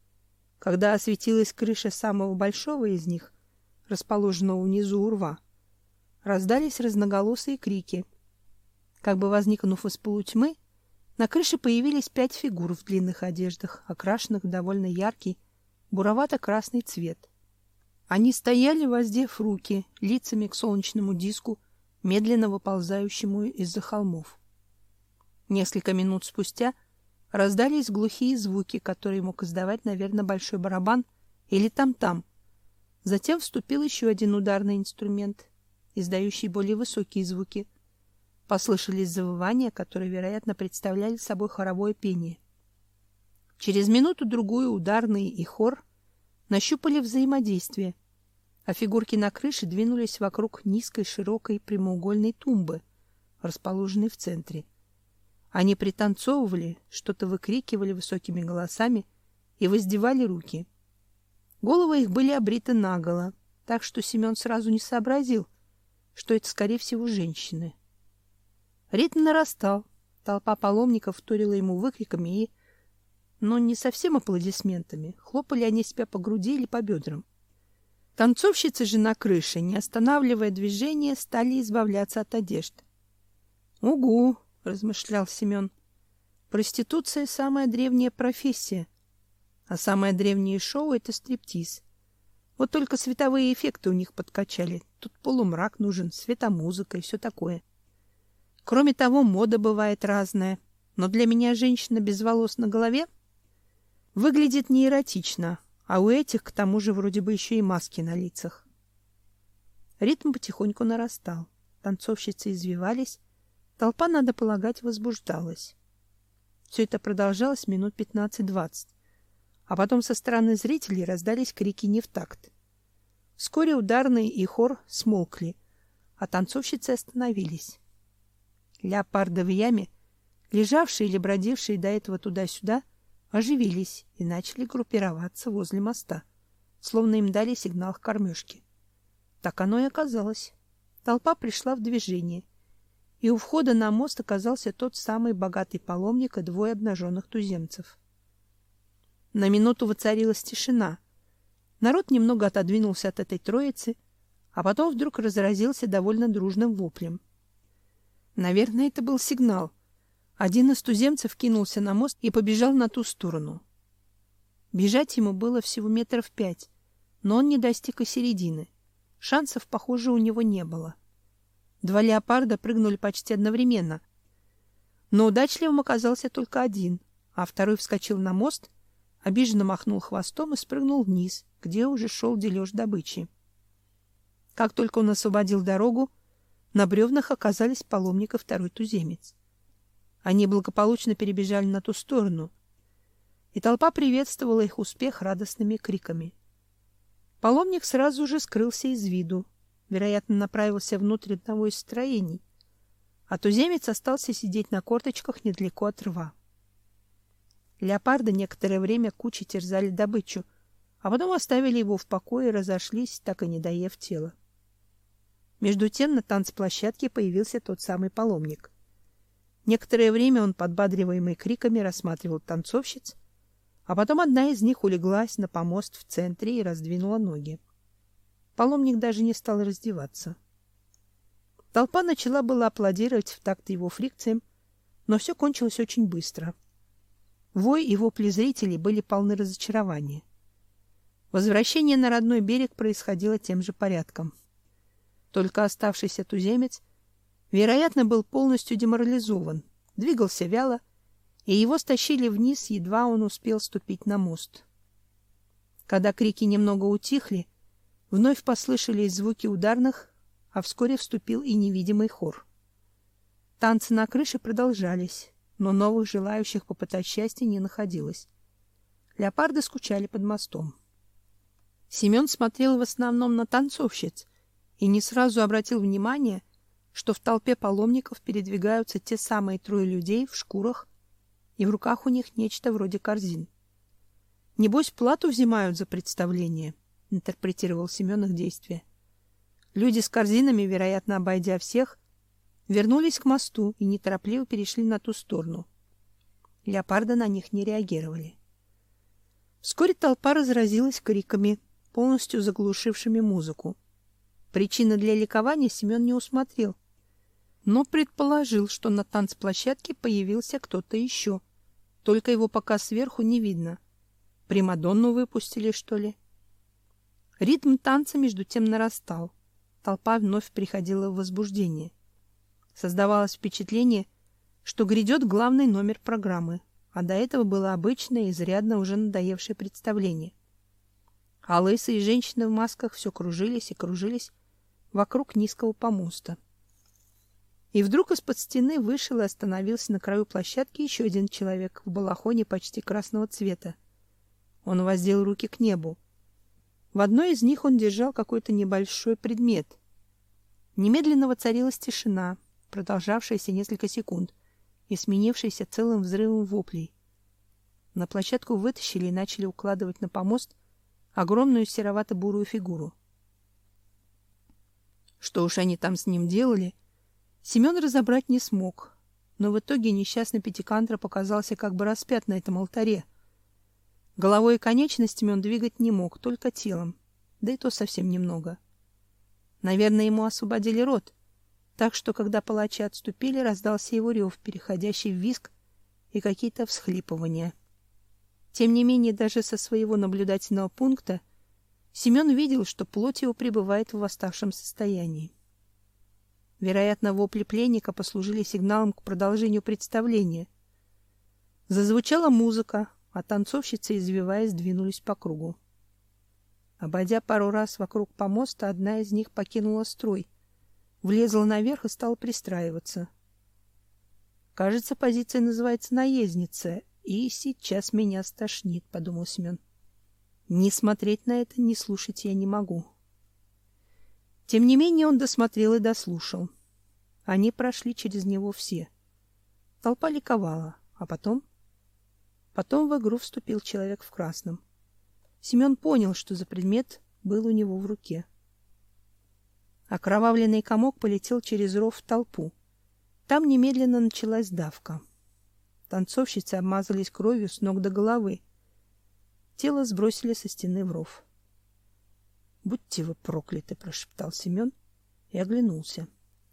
Когда осветилась крыша самого большого из них, расположенного внизу у рва, раздались разноголосые крики. Как бы возникнув из полутьмы, на крыше появились 5 фигур в длинных одеждах, окрашенных в довольно яркий буровато-красный цвет. Они стояли, воздев руки, лицами к солнечному диску, медленно выползающему из-за холмов. Несколько минут спустя раздались глухие звуки, которые мог издавать, наверное, большой барабан или там-там. Затем вступил еще один ударный инструмент, издающий более высокие звуки. Послышались завывания, которые, вероятно, представляли собой хоровое пение. Через минуту-другую ударный и хор нащупали взаимодействие, а фигурки на крыше двинулись вокруг низкой, широкой прямоугольной тумбы, расположенной в центре. Они пританцовывали, что-то выкрикивали высокими голосами и воздевали руки. Головы их были обриты наголо, так что Семен сразу не сообразил, что это, скорее всего, женщины. Ритм нарастал, толпа паломников вторила ему выкриками но не совсем аплодисментами, хлопали они себя по груди или по бедрам. Танцовщицы же на крыше, не останавливая движение, стали избавляться от одежд. «Угу!» — размышлял Семен. «Проституция — самая древняя профессия, а самое древнее шоу — это стриптиз. Вот только световые эффекты у них подкачали. Тут полумрак нужен, светомузыка и все такое. Кроме того, мода бывает разная, но для меня женщина без волос на голове выглядит не эротично, а у этих, к тому же, вроде бы еще и маски на лицах». Ритм потихоньку нарастал. Танцовщицы извивались. Толпа, надо полагать, возбуждалась. Все это продолжалось минут 15-20. А потом со стороны зрителей раздались крики не в такт. Вскоре ударные и хор смолкли, а танцовщицы остановились. Леопарды в яме, лежавшие или бродившие до этого туда-сюда, оживились и начали группироваться возле моста, словно им дали сигнал к кормежке. Так оно и оказалось. Толпа пришла в движение, и у входа на мост оказался тот самый богатый паломник и 2 обнаженных туземцев. На минуту воцарилась тишина. Народ немного отодвинулся от этой троицы, а потом вдруг разразился довольно дружным воплем. Наверное, это был сигнал. Один из туземцев кинулся на мост и побежал на ту сторону. Бежать ему было всего 5 метров, но он не достиг и середины. Шансов, похоже, у него не было. 2 леопарда прыгнули почти одновременно, но удачливым оказался только один, а второй вскочил на мост, обиженно махнул хвостом и спрыгнул вниз, где уже шел дележ добычи. Как только он освободил дорогу, на бревнах оказались паломник и второй туземец. Они благополучно перебежали на ту сторону, и толпа приветствовала их успех радостными криками. Паломник сразу же скрылся из виду, вероятно, направился внутрь одного из строений, а туземец остался сидеть на корточках недалеко от рва. Леопарды некоторое время кучей терзали добычу, а потом оставили его в покое и разошлись, так и не доев тело. Между тем на танцплощадке появился тот самый паломник. Некоторое время он, подбадриваемый криками, рассматривал танцовщиц, а потом одна из них улеглась на помост в центре и раздвинула ноги. Паломник даже не стал раздеваться. Толпа начала было аплодировать в такт его фрикциям, но все кончилось очень быстро. Вой и вопли зрителей были полны разочарования. Возвращение на родной берег происходило тем же порядком. Только оставшийся туземец, вероятно, был полностью деморализован, двигался вяло, и его стащили вниз, едва он успел ступить на мост. Когда крики немного утихли, вновь послышались звуки ударных, а вскоре вступил и невидимый хор. Танцы на крыше продолжались, но новых желающих попытать счастье не находилось. Леопарды скучали под мостом. Семен смотрел в основном на танцовщиц и не сразу обратил внимание, что в толпе паломников передвигаются те самые 3 людей в шкурах, и в руках у них нечто вроде корзин. Небось, плату взимают за представление, интерпретировал Семен их действия. Люди с корзинами, вероятно, обойдя всех, вернулись к мосту и неторопливо перешли на ту сторону. Леопарды на них не реагировали. Вскоре толпа разразилась криками, полностью заглушившими музыку. Причины для ликования Семен не усмотрел, но предположил, что на танцплощадке появился кто-то еще. Только его пока сверху не видно. Примадонну выпустили, что ли? Ритм танца между тем нарастал. Толпа вновь приходила в возбуждение. Создавалось впечатление, что грядет главный номер программы, а до этого было обычное, изрядно уже надоевшее представление. А лысые женщины в масках все кружились и кружились вокруг низкого помоста. И вдруг из-под стены вышел и остановился на краю площадки еще один человек в балахоне почти красного цвета. Он воздел руки к небу. В одной из них он держал какой-то небольшой предмет. Немедленно воцарилась тишина, продолжавшаяся несколько секунд и сменившаяся целым взрывом воплей. На площадку вытащили и начали укладывать на помост огромную серовато-бурую фигуру. Что уж они там с ним делали, Семен разобрать не смог, но в итоге несчастный пятикантроп оказался как бы распят на этом алтаре. Головой и конечностями он двигать не мог, только телом, да и то совсем немного. Наверное, ему освободили рот, так что, когда палачи отступили, раздался его рев, переходящий в визг и какие-то всхлипывания. Тем не менее, даже со своего наблюдательного пункта Семен видел, что плоть его пребывает в восставшем состоянии. Вероятно, вопли пленника послужили сигналом к продолжению представления. Зазвучала музыка, а танцовщицы, извиваясь, двинулись по кругу. Обойдя пару раз вокруг помоста, одна из них покинула строй, влезла наверх и стала пристраиваться. Кажется, позиция называется наездница, и сейчас меня стошнит, подумал Семен. Не смотреть на это, не слушать я не могу. Тем не менее он досмотрел и дослушал. Они прошли через него все. Толпа ликовала, а потом в игру вступил человек в красном. Семен понял, что за предмет был у него в руке. Окровавленный комок полетел через ров в толпу. Там немедленно началась давка. Танцовщицы обмазались кровью с ног до головы. Тело сбросили со стены в ров. Будьте вы прокляты, прошептал Семен и оглянулся.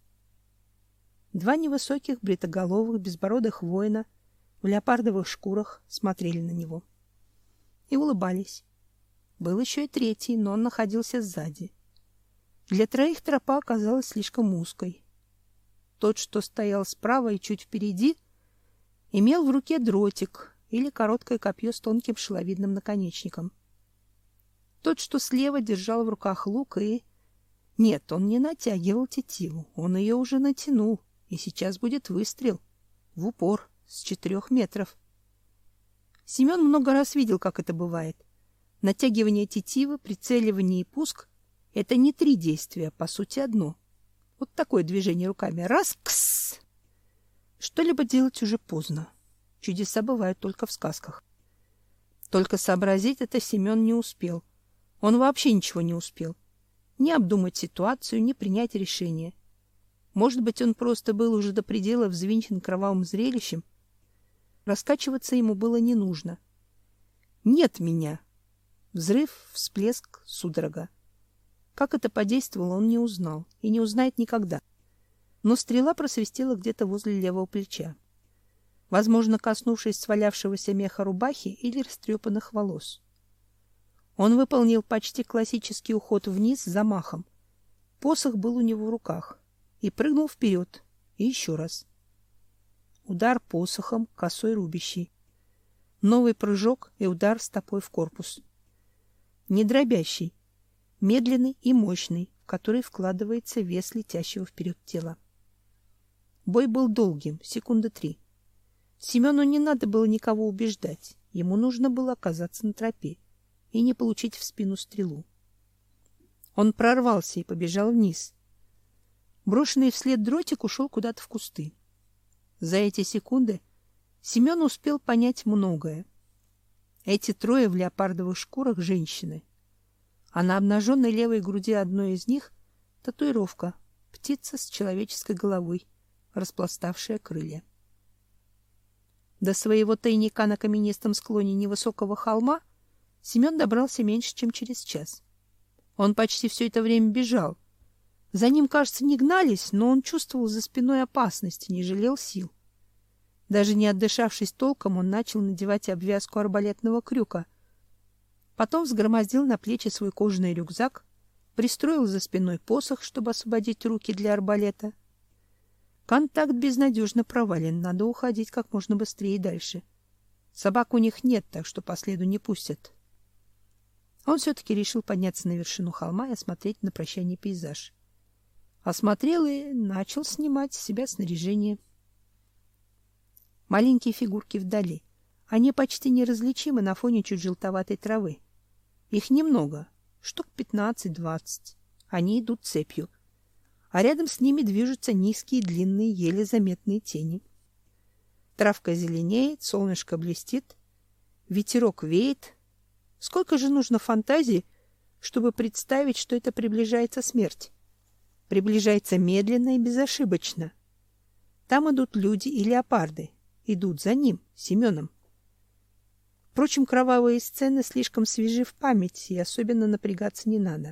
Два невысоких, бритоголовых, безбородых воина в леопардовых шкурах смотрели на него и улыбались. Был еще и третий, но он находился сзади. Для троих тропа оказалась слишком узкой. Тот, что стоял справа и чуть впереди, имел в руке дротик или короткое копье с тонким шиловидным наконечником. Тот, что слева, держал в руках лук и... Нет, он не натягивал тетиву, он ее уже натянул, и сейчас будет выстрел в упор с 4 метров. Семен много раз видел, как это бывает. Натягивание тетивы, прицеливание и пуск — это не 3 действия, по сути одно. Вот такое движение руками. Раз, кс! Что-либо делать уже поздно. Чудеса бывают только в сказках. Только сообразить это Семен не успел. Он вообще ничего не успел. Ни обдумать ситуацию, ни принять решение. Может быть, он просто был уже до предела взвинчен кровавым зрелищем. Раскачиваться ему было не нужно. Нет меня. Взрыв, всплеск, судорога. Как это подействовало, он не узнал и не узнает никогда. Но стрела просвистела где-то возле левого плеча. Возможно, коснувшись свалявшегося меха рубахи или растрепанных волос. Он выполнил почти классический уход вниз с замахом. Посох был у него в руках. И прыгнул вперед. И еще раз. Удар посохом, косой рубящий. Новый прыжок и удар стопой в корпус. Не дробящий, медленный и мощный, в который вкладывается вес летящего вперед тела. Бой был долгим, 3 секунды. Семену не надо было никого убеждать. Ему нужно было оказаться на тропе и не получить в спину стрелу. Он прорвался и побежал вниз. Брошенный вслед дротик ушел куда-то в кусты. За эти секунды Семен успел понять многое. Эти трое в леопардовых шкурах женщины. А на обнаженной левой груди одной из них татуировка — птица с человеческой головой, распластавшая крылья. До своего тайника на каменистом склоне невысокого холма Семен добрался меньше, чем через час. Он почти все это время бежал. За ним, кажется, не гнались, но он чувствовал за спиной опасность и не жалел сил. Даже не отдышавшись толком, он начал надевать обвязку арбалетного крюка. Потом взгромоздил на плечи свой кожаный рюкзак, пристроил за спиной посох, чтобы освободить руки для арбалета. Контакт безнадежно провален, надо уходить как можно быстрее и дальше. Собак у них нет, так что по следу не пустят. Он все-таки решил подняться на вершину холма и осмотреть на прощание пейзаж. Осмотрел и начал снимать с себя снаряжение. Маленькие фигурки вдали. Они почти неразличимы на фоне чуть желтоватой травы. Их немного, штук 15-20. Они идут цепью. А рядом с ними движутся низкие, длинные, еле заметные тени. Травка зеленеет, солнышко блестит, ветерок веет. Сколько же нужно фантазии, чтобы представить, что это приближается смерть? Приближается медленно и безошибочно. Там идут люди и леопарды. Идут за ним, Семеном. Впрочем, кровавые сцены слишком свежи в памяти, и особенно напрягаться не надо.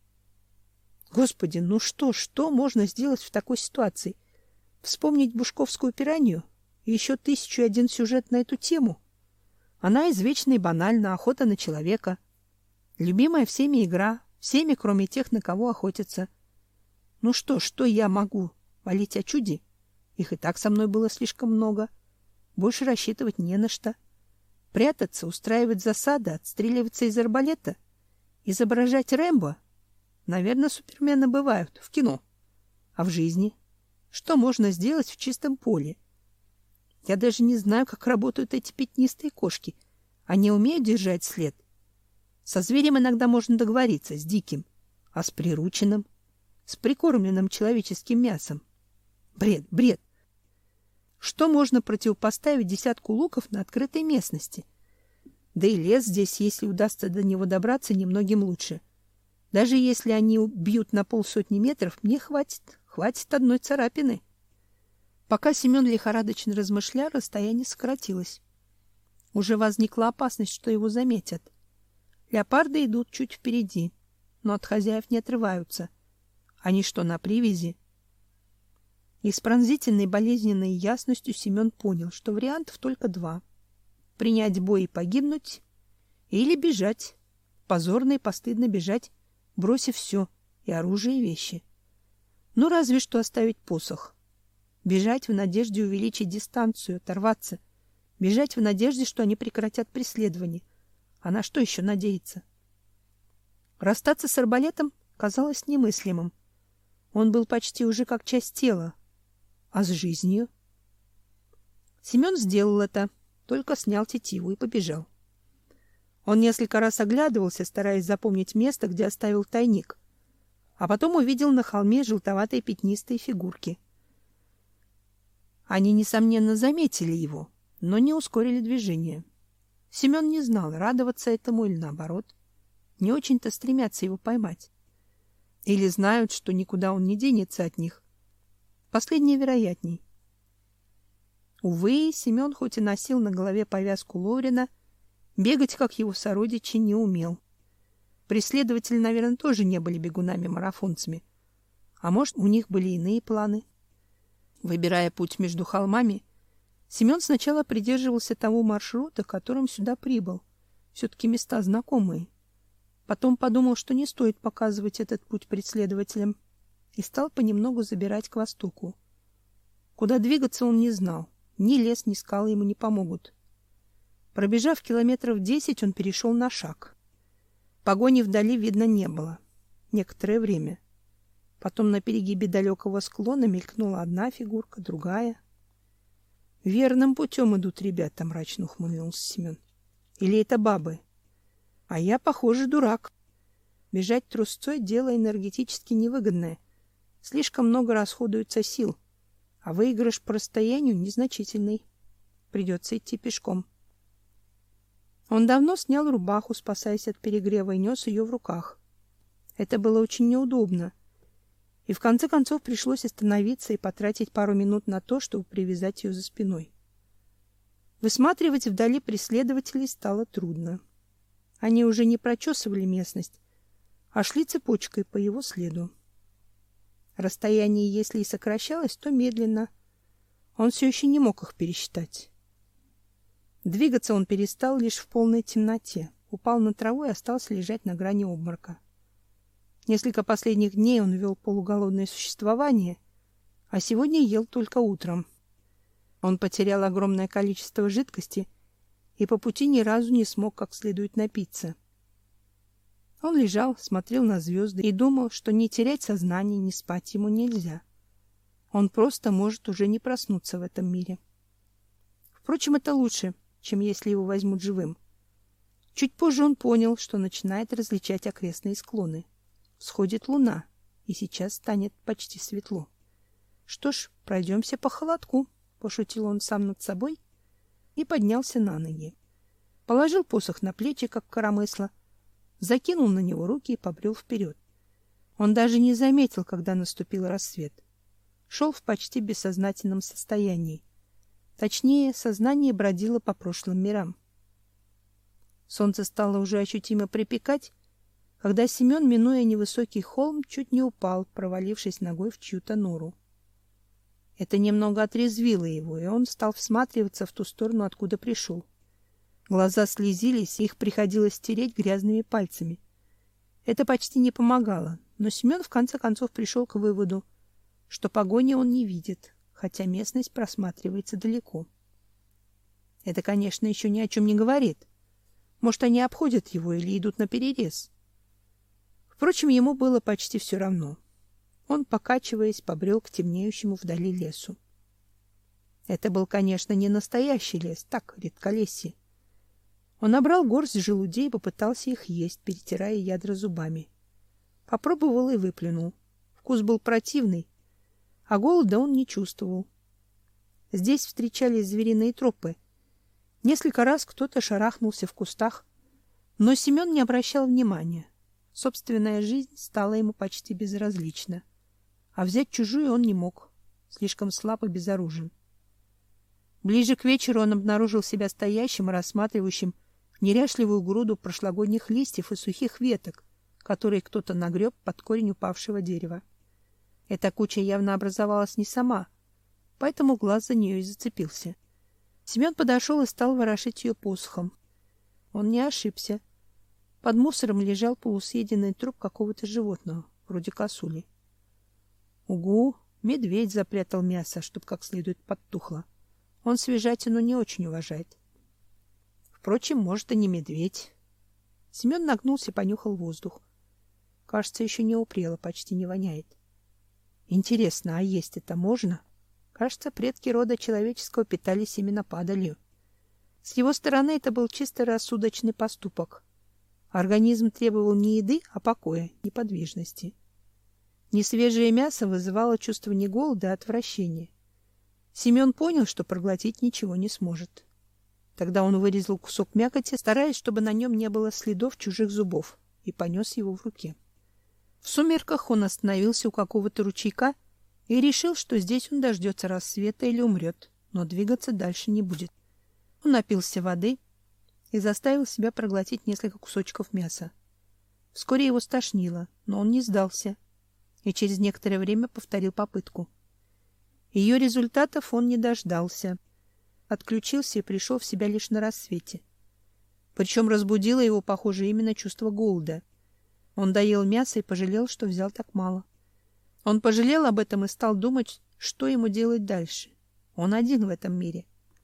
Господи, ну что можно сделать в такой ситуации? Вспомнить бушковскую пиранью и еще 1001 сюжет на эту тему? Она извечна и банальна, охота на человека. Любимая всеми игра, всеми, кроме тех, на кого охотятся. Ну что я могу? Валить о чуде? Их и так со мной было слишком много. Больше рассчитывать не на что. Прятаться, устраивать засады, отстреливаться из арбалета? Изображать Рэмбо? Наверное, супермены бывают в кино. А в жизни? Что можно сделать в чистом поле? Я даже не знаю, как работают эти пятнистые кошки. Они умеют держать след? Со зверем иногда можно договориться, с диким. А с прирученным? С прикормленным человеческим мясом? Бред. Что можно противопоставить десятку луков на открытой местности? Да и лес здесь, если удастся до него добраться, немногим лучше. Даже если они бьют на 50 метров, мне хватит одной царапины. Пока Семен лихорадочно размышлял, расстояние сократилось. Уже возникла опасность, что его заметят. Леопарды идут чуть впереди, но от хозяев не отрываются. Они что, на привязи? И с пронзительной болезненной ясностью Семен понял, что вариантов только два: принять бой и погибнуть, или бежать, позорно и постыдно бежать, бросив все, и оружие, и вещи. Ну, разве что оставить посох. Бежать в надежде увеличить дистанцию, оторваться. Бежать в надежде, что они прекратят преследование. А на что еще надеяться? Расстаться с арбалетом казалось немыслимым. Он был почти уже как часть тела. А с жизнью? Семен сделал это, только снял тетиву и побежал. Он несколько раз оглядывался, стараясь запомнить место, где оставил тайник, а потом увидел на холме желтоватые пятнистые фигурки. Они, несомненно, заметили его, но не ускорили движение. Семен не знал, радоваться этому или наоборот. Не очень-то стремятся его поймать. Или знают, что никуда он не денется от них. Последнее вероятней. Увы, Семен хоть и носил на голове повязку Ловрина, бегать, как его сородичи, не умел. Преследователи, наверное, тоже не были бегунами-марафонцами. А может, у них были иные планы. Выбирая путь между холмами, Семен сначала придерживался того маршрута, которым сюда прибыл. Все-таки места знакомые. Потом подумал, что не стоит показывать этот путь преследователям, и стал понемногу забирать к востоку. Куда двигаться он не знал. Ни лес, ни скалы ему не помогут. Пробежав километров 10, он перешел на шаг. Погони вдали видно не было. Некоторое время. Потом на перегибе далекого склона мелькнула одна фигурка, другая. Верным путем идут ребята, мрачно ухмыльнулся Семен. Или это бабы? А я, похоже, дурак. Бежать трусцой — дело энергетически невыгодное. Слишком много расходуется сил, а выигрыш по расстоянию незначительный. Придется идти пешком. Он давно снял рубаху, спасаясь от перегрева, и нес ее в руках. Это было очень неудобно. И в конце концов пришлось остановиться и потратить пару минут на то, чтобы привязать ее за спиной. Высматривать вдали преследователей стало трудно. Они уже не прочесывали местность, а шли цепочкой по его следу. Расстояние, если и сокращалось, то медленно. Он все еще не мог их пересчитать. Двигаться он перестал лишь в полной темноте, упал на траву и остался лежать на грани обморока. Несколько последних дней он вел полуголодное существование, а сегодня ел только утром. Он потерял огромное количество жидкости и по пути ни разу не смог как следует напиться. Он лежал, смотрел на звезды и думал, что не терять сознание, не спать ему нельзя. Он просто может уже не проснуться в этом мире. Впрочем, это лучше, чем если его возьмут живым. Чуть позже он понял, что начинает различать окрестные склоны. Всходит луна, и сейчас станет почти светло. Что ж, пройдемся по холодку, пошутил он сам над собой и поднялся на ноги. Положил посох на плечи, как коромысло, закинул на него руки и побрел вперед. Он даже не заметил, когда наступил рассвет. Шел в почти бессознательном состоянии. Точнее, сознание бродило по прошлым мирам. Солнце стало уже ощутимо припекать, когда Семен, минуя невысокий холм, чуть не упал, провалившись ногой в чью-то нору. Это немного отрезвило его, и он стал всматриваться в ту сторону, откуда пришел. Глаза слезились, и их приходилось стереть грязными пальцами. Это почти не помогало, но Семен в конце концов пришел к выводу, что погони он не видит, хотя местность просматривается далеко. Это, конечно, еще ни о чем не говорит. Может, они обходят его или идут наперерез. Впрочем, ему было почти все равно. Он, покачиваясь, побрел к темнеющему вдали лесу. Это был, конечно, не настоящий лес, так, редколесье. Он набрал горсть желудей и попытался их есть, перетирая ядра зубами. Попробовал и выплюнул. Вкус был противный, а голода он не чувствовал. Здесь встречались звериные тропы. Несколько раз кто-то шарахнулся в кустах, но Семен не обращал внимания. Собственная жизнь стала ему почти безразлична, а взять чужую он не мог, слишком слаб и безоружен. Ближе к вечеру он обнаружил себя стоящим и рассматривающим неряшливую груду прошлогодних листьев и сухих веток, которые кто-то нагреб под корень упавшего дерева. Эта куча явно образовалась не сама, поэтому глаз за нее и зацепился. Семен подошел и стал ворошить ее посохом. Он не ошибся. Под мусором лежал полусъеденный труп какого-то животного, вроде косули. Угу, медведь запрятал мясо, чтоб как следует подтухло. Он свежатину не очень уважает. Впрочем, может, и не медведь. Семен нагнулся и понюхал воздух. Кажется, еще не упрело, почти не воняет. Интересно, а есть это можно? Кажется, предки рода человеческого питались именно падалью. С его стороны это был чисто рассудочный поступок. Организм требовал не еды, а покоя, неподвижности. Несвежее мясо вызывало чувство не голода, а отвращения. Семен понял, что проглотить ничего не сможет. Тогда он вырезал кусок мякоти, стараясь, чтобы на нем не было следов чужих зубов, и понес его в руке. В сумерках он остановился у какого-то ручейка и решил, что здесь он дождется рассвета или умрет, но двигаться дальше не будет. Он напился воды и заставил себя проглотить несколько кусочков мяса. Вскоре его стошнило, но он не сдался и через некоторое время повторил попытку. Ее результатов он не дождался. Отключился и пришел в себя лишь на рассвете. Причем разбудило его, похоже, именно чувство голода. Он доел мясо и пожалел, что взял так мало. Он пожалел об этом и стал думать, что ему делать дальше. Он один в этом мире.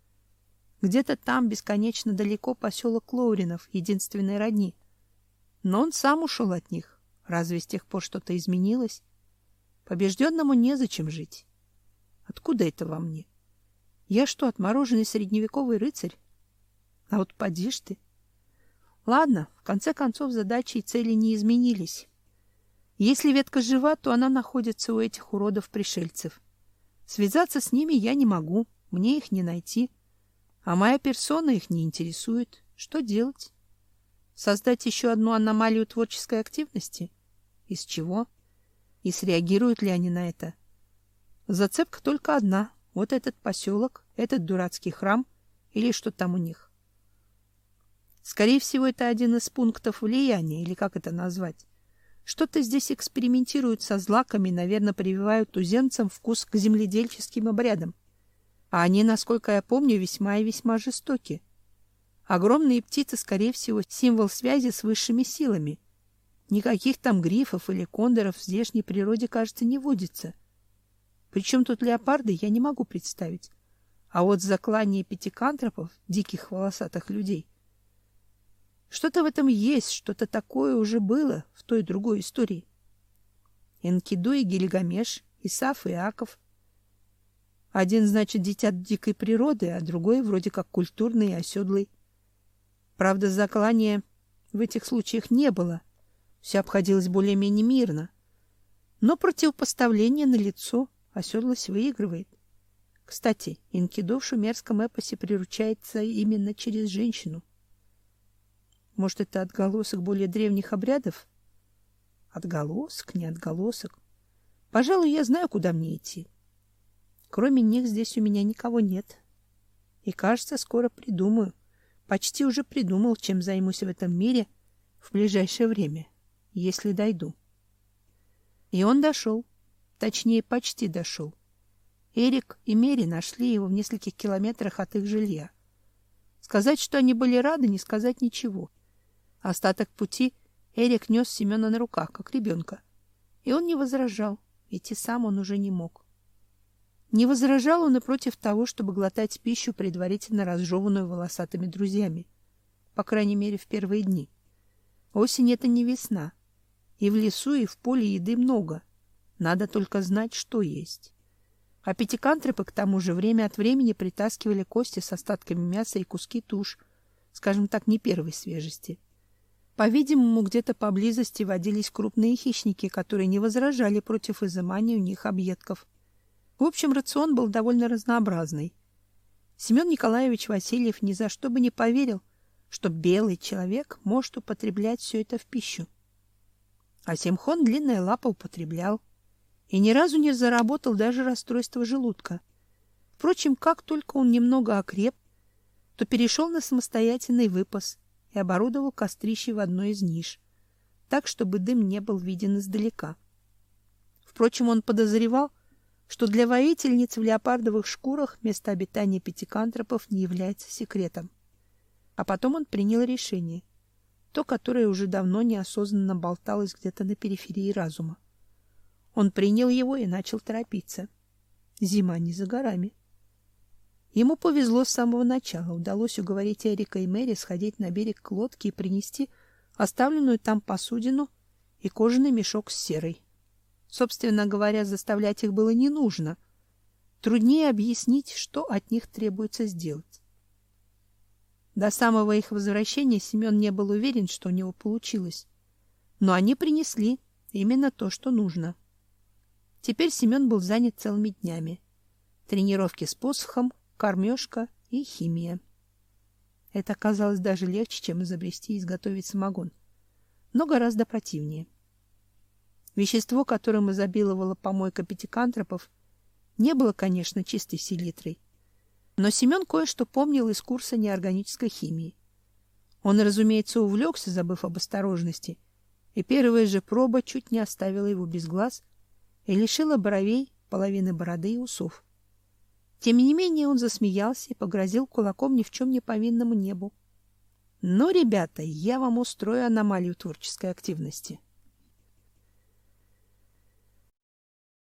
Где-то там, бесконечно далеко, поселок Лоуринов, единственной родни. Но он сам ушел от них. Разве с тех пор что-то изменилось? Побежденному незачем жить. Откуда это во мне? Я что, отмороженный средневековый рыцарь? А вот поди ж ты. Ладно, в конце концов задачи и цели не изменились. Если ветка жива, то она находится у этих уродов-пришельцев. Связаться с ними я не могу, мне их не найти. А моя персона их не интересует. Что делать? Создать еще одну аномалию творческой активности? Из чего? И среагируют ли они на это? Зацепка только одна. Вот этот поселок, этот дурацкий храм или что там у них. Скорее всего, это один из пунктов влияния, или как это назвать. Что-то здесь экспериментируют со злаками, наверное, прививают туземцам вкус к земледельческим обрядам. А они, насколько я помню, весьма и весьма жестоки. Огромные птицы, скорее всего, символ связи с высшими силами. Никаких там грифов или кондоров в здешней природе, кажется, не водится. Причем тут леопарды, я не могу представить. А вот заклание пятикантропов, диких волосатых людей, что-то в этом есть, что-то такое уже было в той другой истории. Энкиду и Гильгамеш, Исаф и Иаков. Один, значит, дитя дикой природы, а другой вроде как культурный и оседлый. Правда, заклания в этих случаях не было. Все обходилось более-менее мирно. Но противопоставление налицо. Оседлость выигрывает. Кстати, Энкиду в шумерском эпосе приручается именно через женщину. Может, это отголосок более древних обрядов? Отголосок, не отголосок. Пожалуй, я знаю, куда мне идти. Кроме них здесь у меня никого нет. И, кажется, скоро придумаю. Почти уже придумал, чем займусь в этом мире в ближайшее время, если дойду. И он дошел. Точнее, почти дошел. Эрик и Мэри нашли его в нескольких километрах от их жилья. Сказать, что они были рады, не сказать ничего. Остаток пути Эрик нес Семена на руках, как ребенка. И он не возражал, идти сам он уже не мог. Не возражал он и против того, чтобы глотать пищу, предварительно разжеванную волосатыми друзьями. По крайней мере, в первые дни. Осень — это не весна. И в лесу, и в поле еды много. Надо только знать, что есть. А пятикантропы, к тому же, время от времени притаскивали кости с остатками мяса и куски туш, скажем так, не первой свежести. По-видимому, где-то поблизости водились крупные хищники, которые не возражали против изымания у них объедков. В общем, рацион был довольно разнообразный. Семен Николаевич Васильев ни за что бы не поверил, что белый человек может употреблять все это в пищу. А Семхон длинная лапа употреблял. И ни разу не заработал даже расстройство желудка. Впрочем, как только он немного окреп, то перешел на самостоятельный выпас и оборудовал кострище в одной из ниш. так, чтобы дым не был виден издалека. Впрочем, он подозревал, что для воительниц в леопардовых шкурах место обитания пятикантропов не является секретом. А потом он принял решение, то, которое уже давно неосознанно болталось где-то на периферии разума. Он принял его и начал торопиться. Зима не за горами. Ему повезло с самого начала. Удалось уговорить Эрика и Мэри сходить на берег к лодке и принести оставленную там посудину и кожаный мешок с серой. Собственно говоря, заставлять их было не нужно. Труднее объяснить, что от них требуется сделать. До самого их возвращения Семен не был уверен, что у него получилось. Но они принесли именно то, что нужно. Теперь Семен был занят целыми днями. Тренировки с посохом, кормежка и химия. Это оказалось даже легче, чем изобрести и изготовить самогон. Но гораздо противнее. Вещество, которым изобиловала помойка пятикантропов, не было, конечно, чистой селитрой. Но Семен кое-что помнил из курса неорганической химии. Он, разумеется, увлекся, забыв об осторожности, и первая же проба чуть не оставила его без глаз и лишила бровей половины бороды и усов. Тем не менее он засмеялся и погрозил кулаком ни в чем не повинному небу. — Ну, ребята, я вам устрою аномалию творческой активности.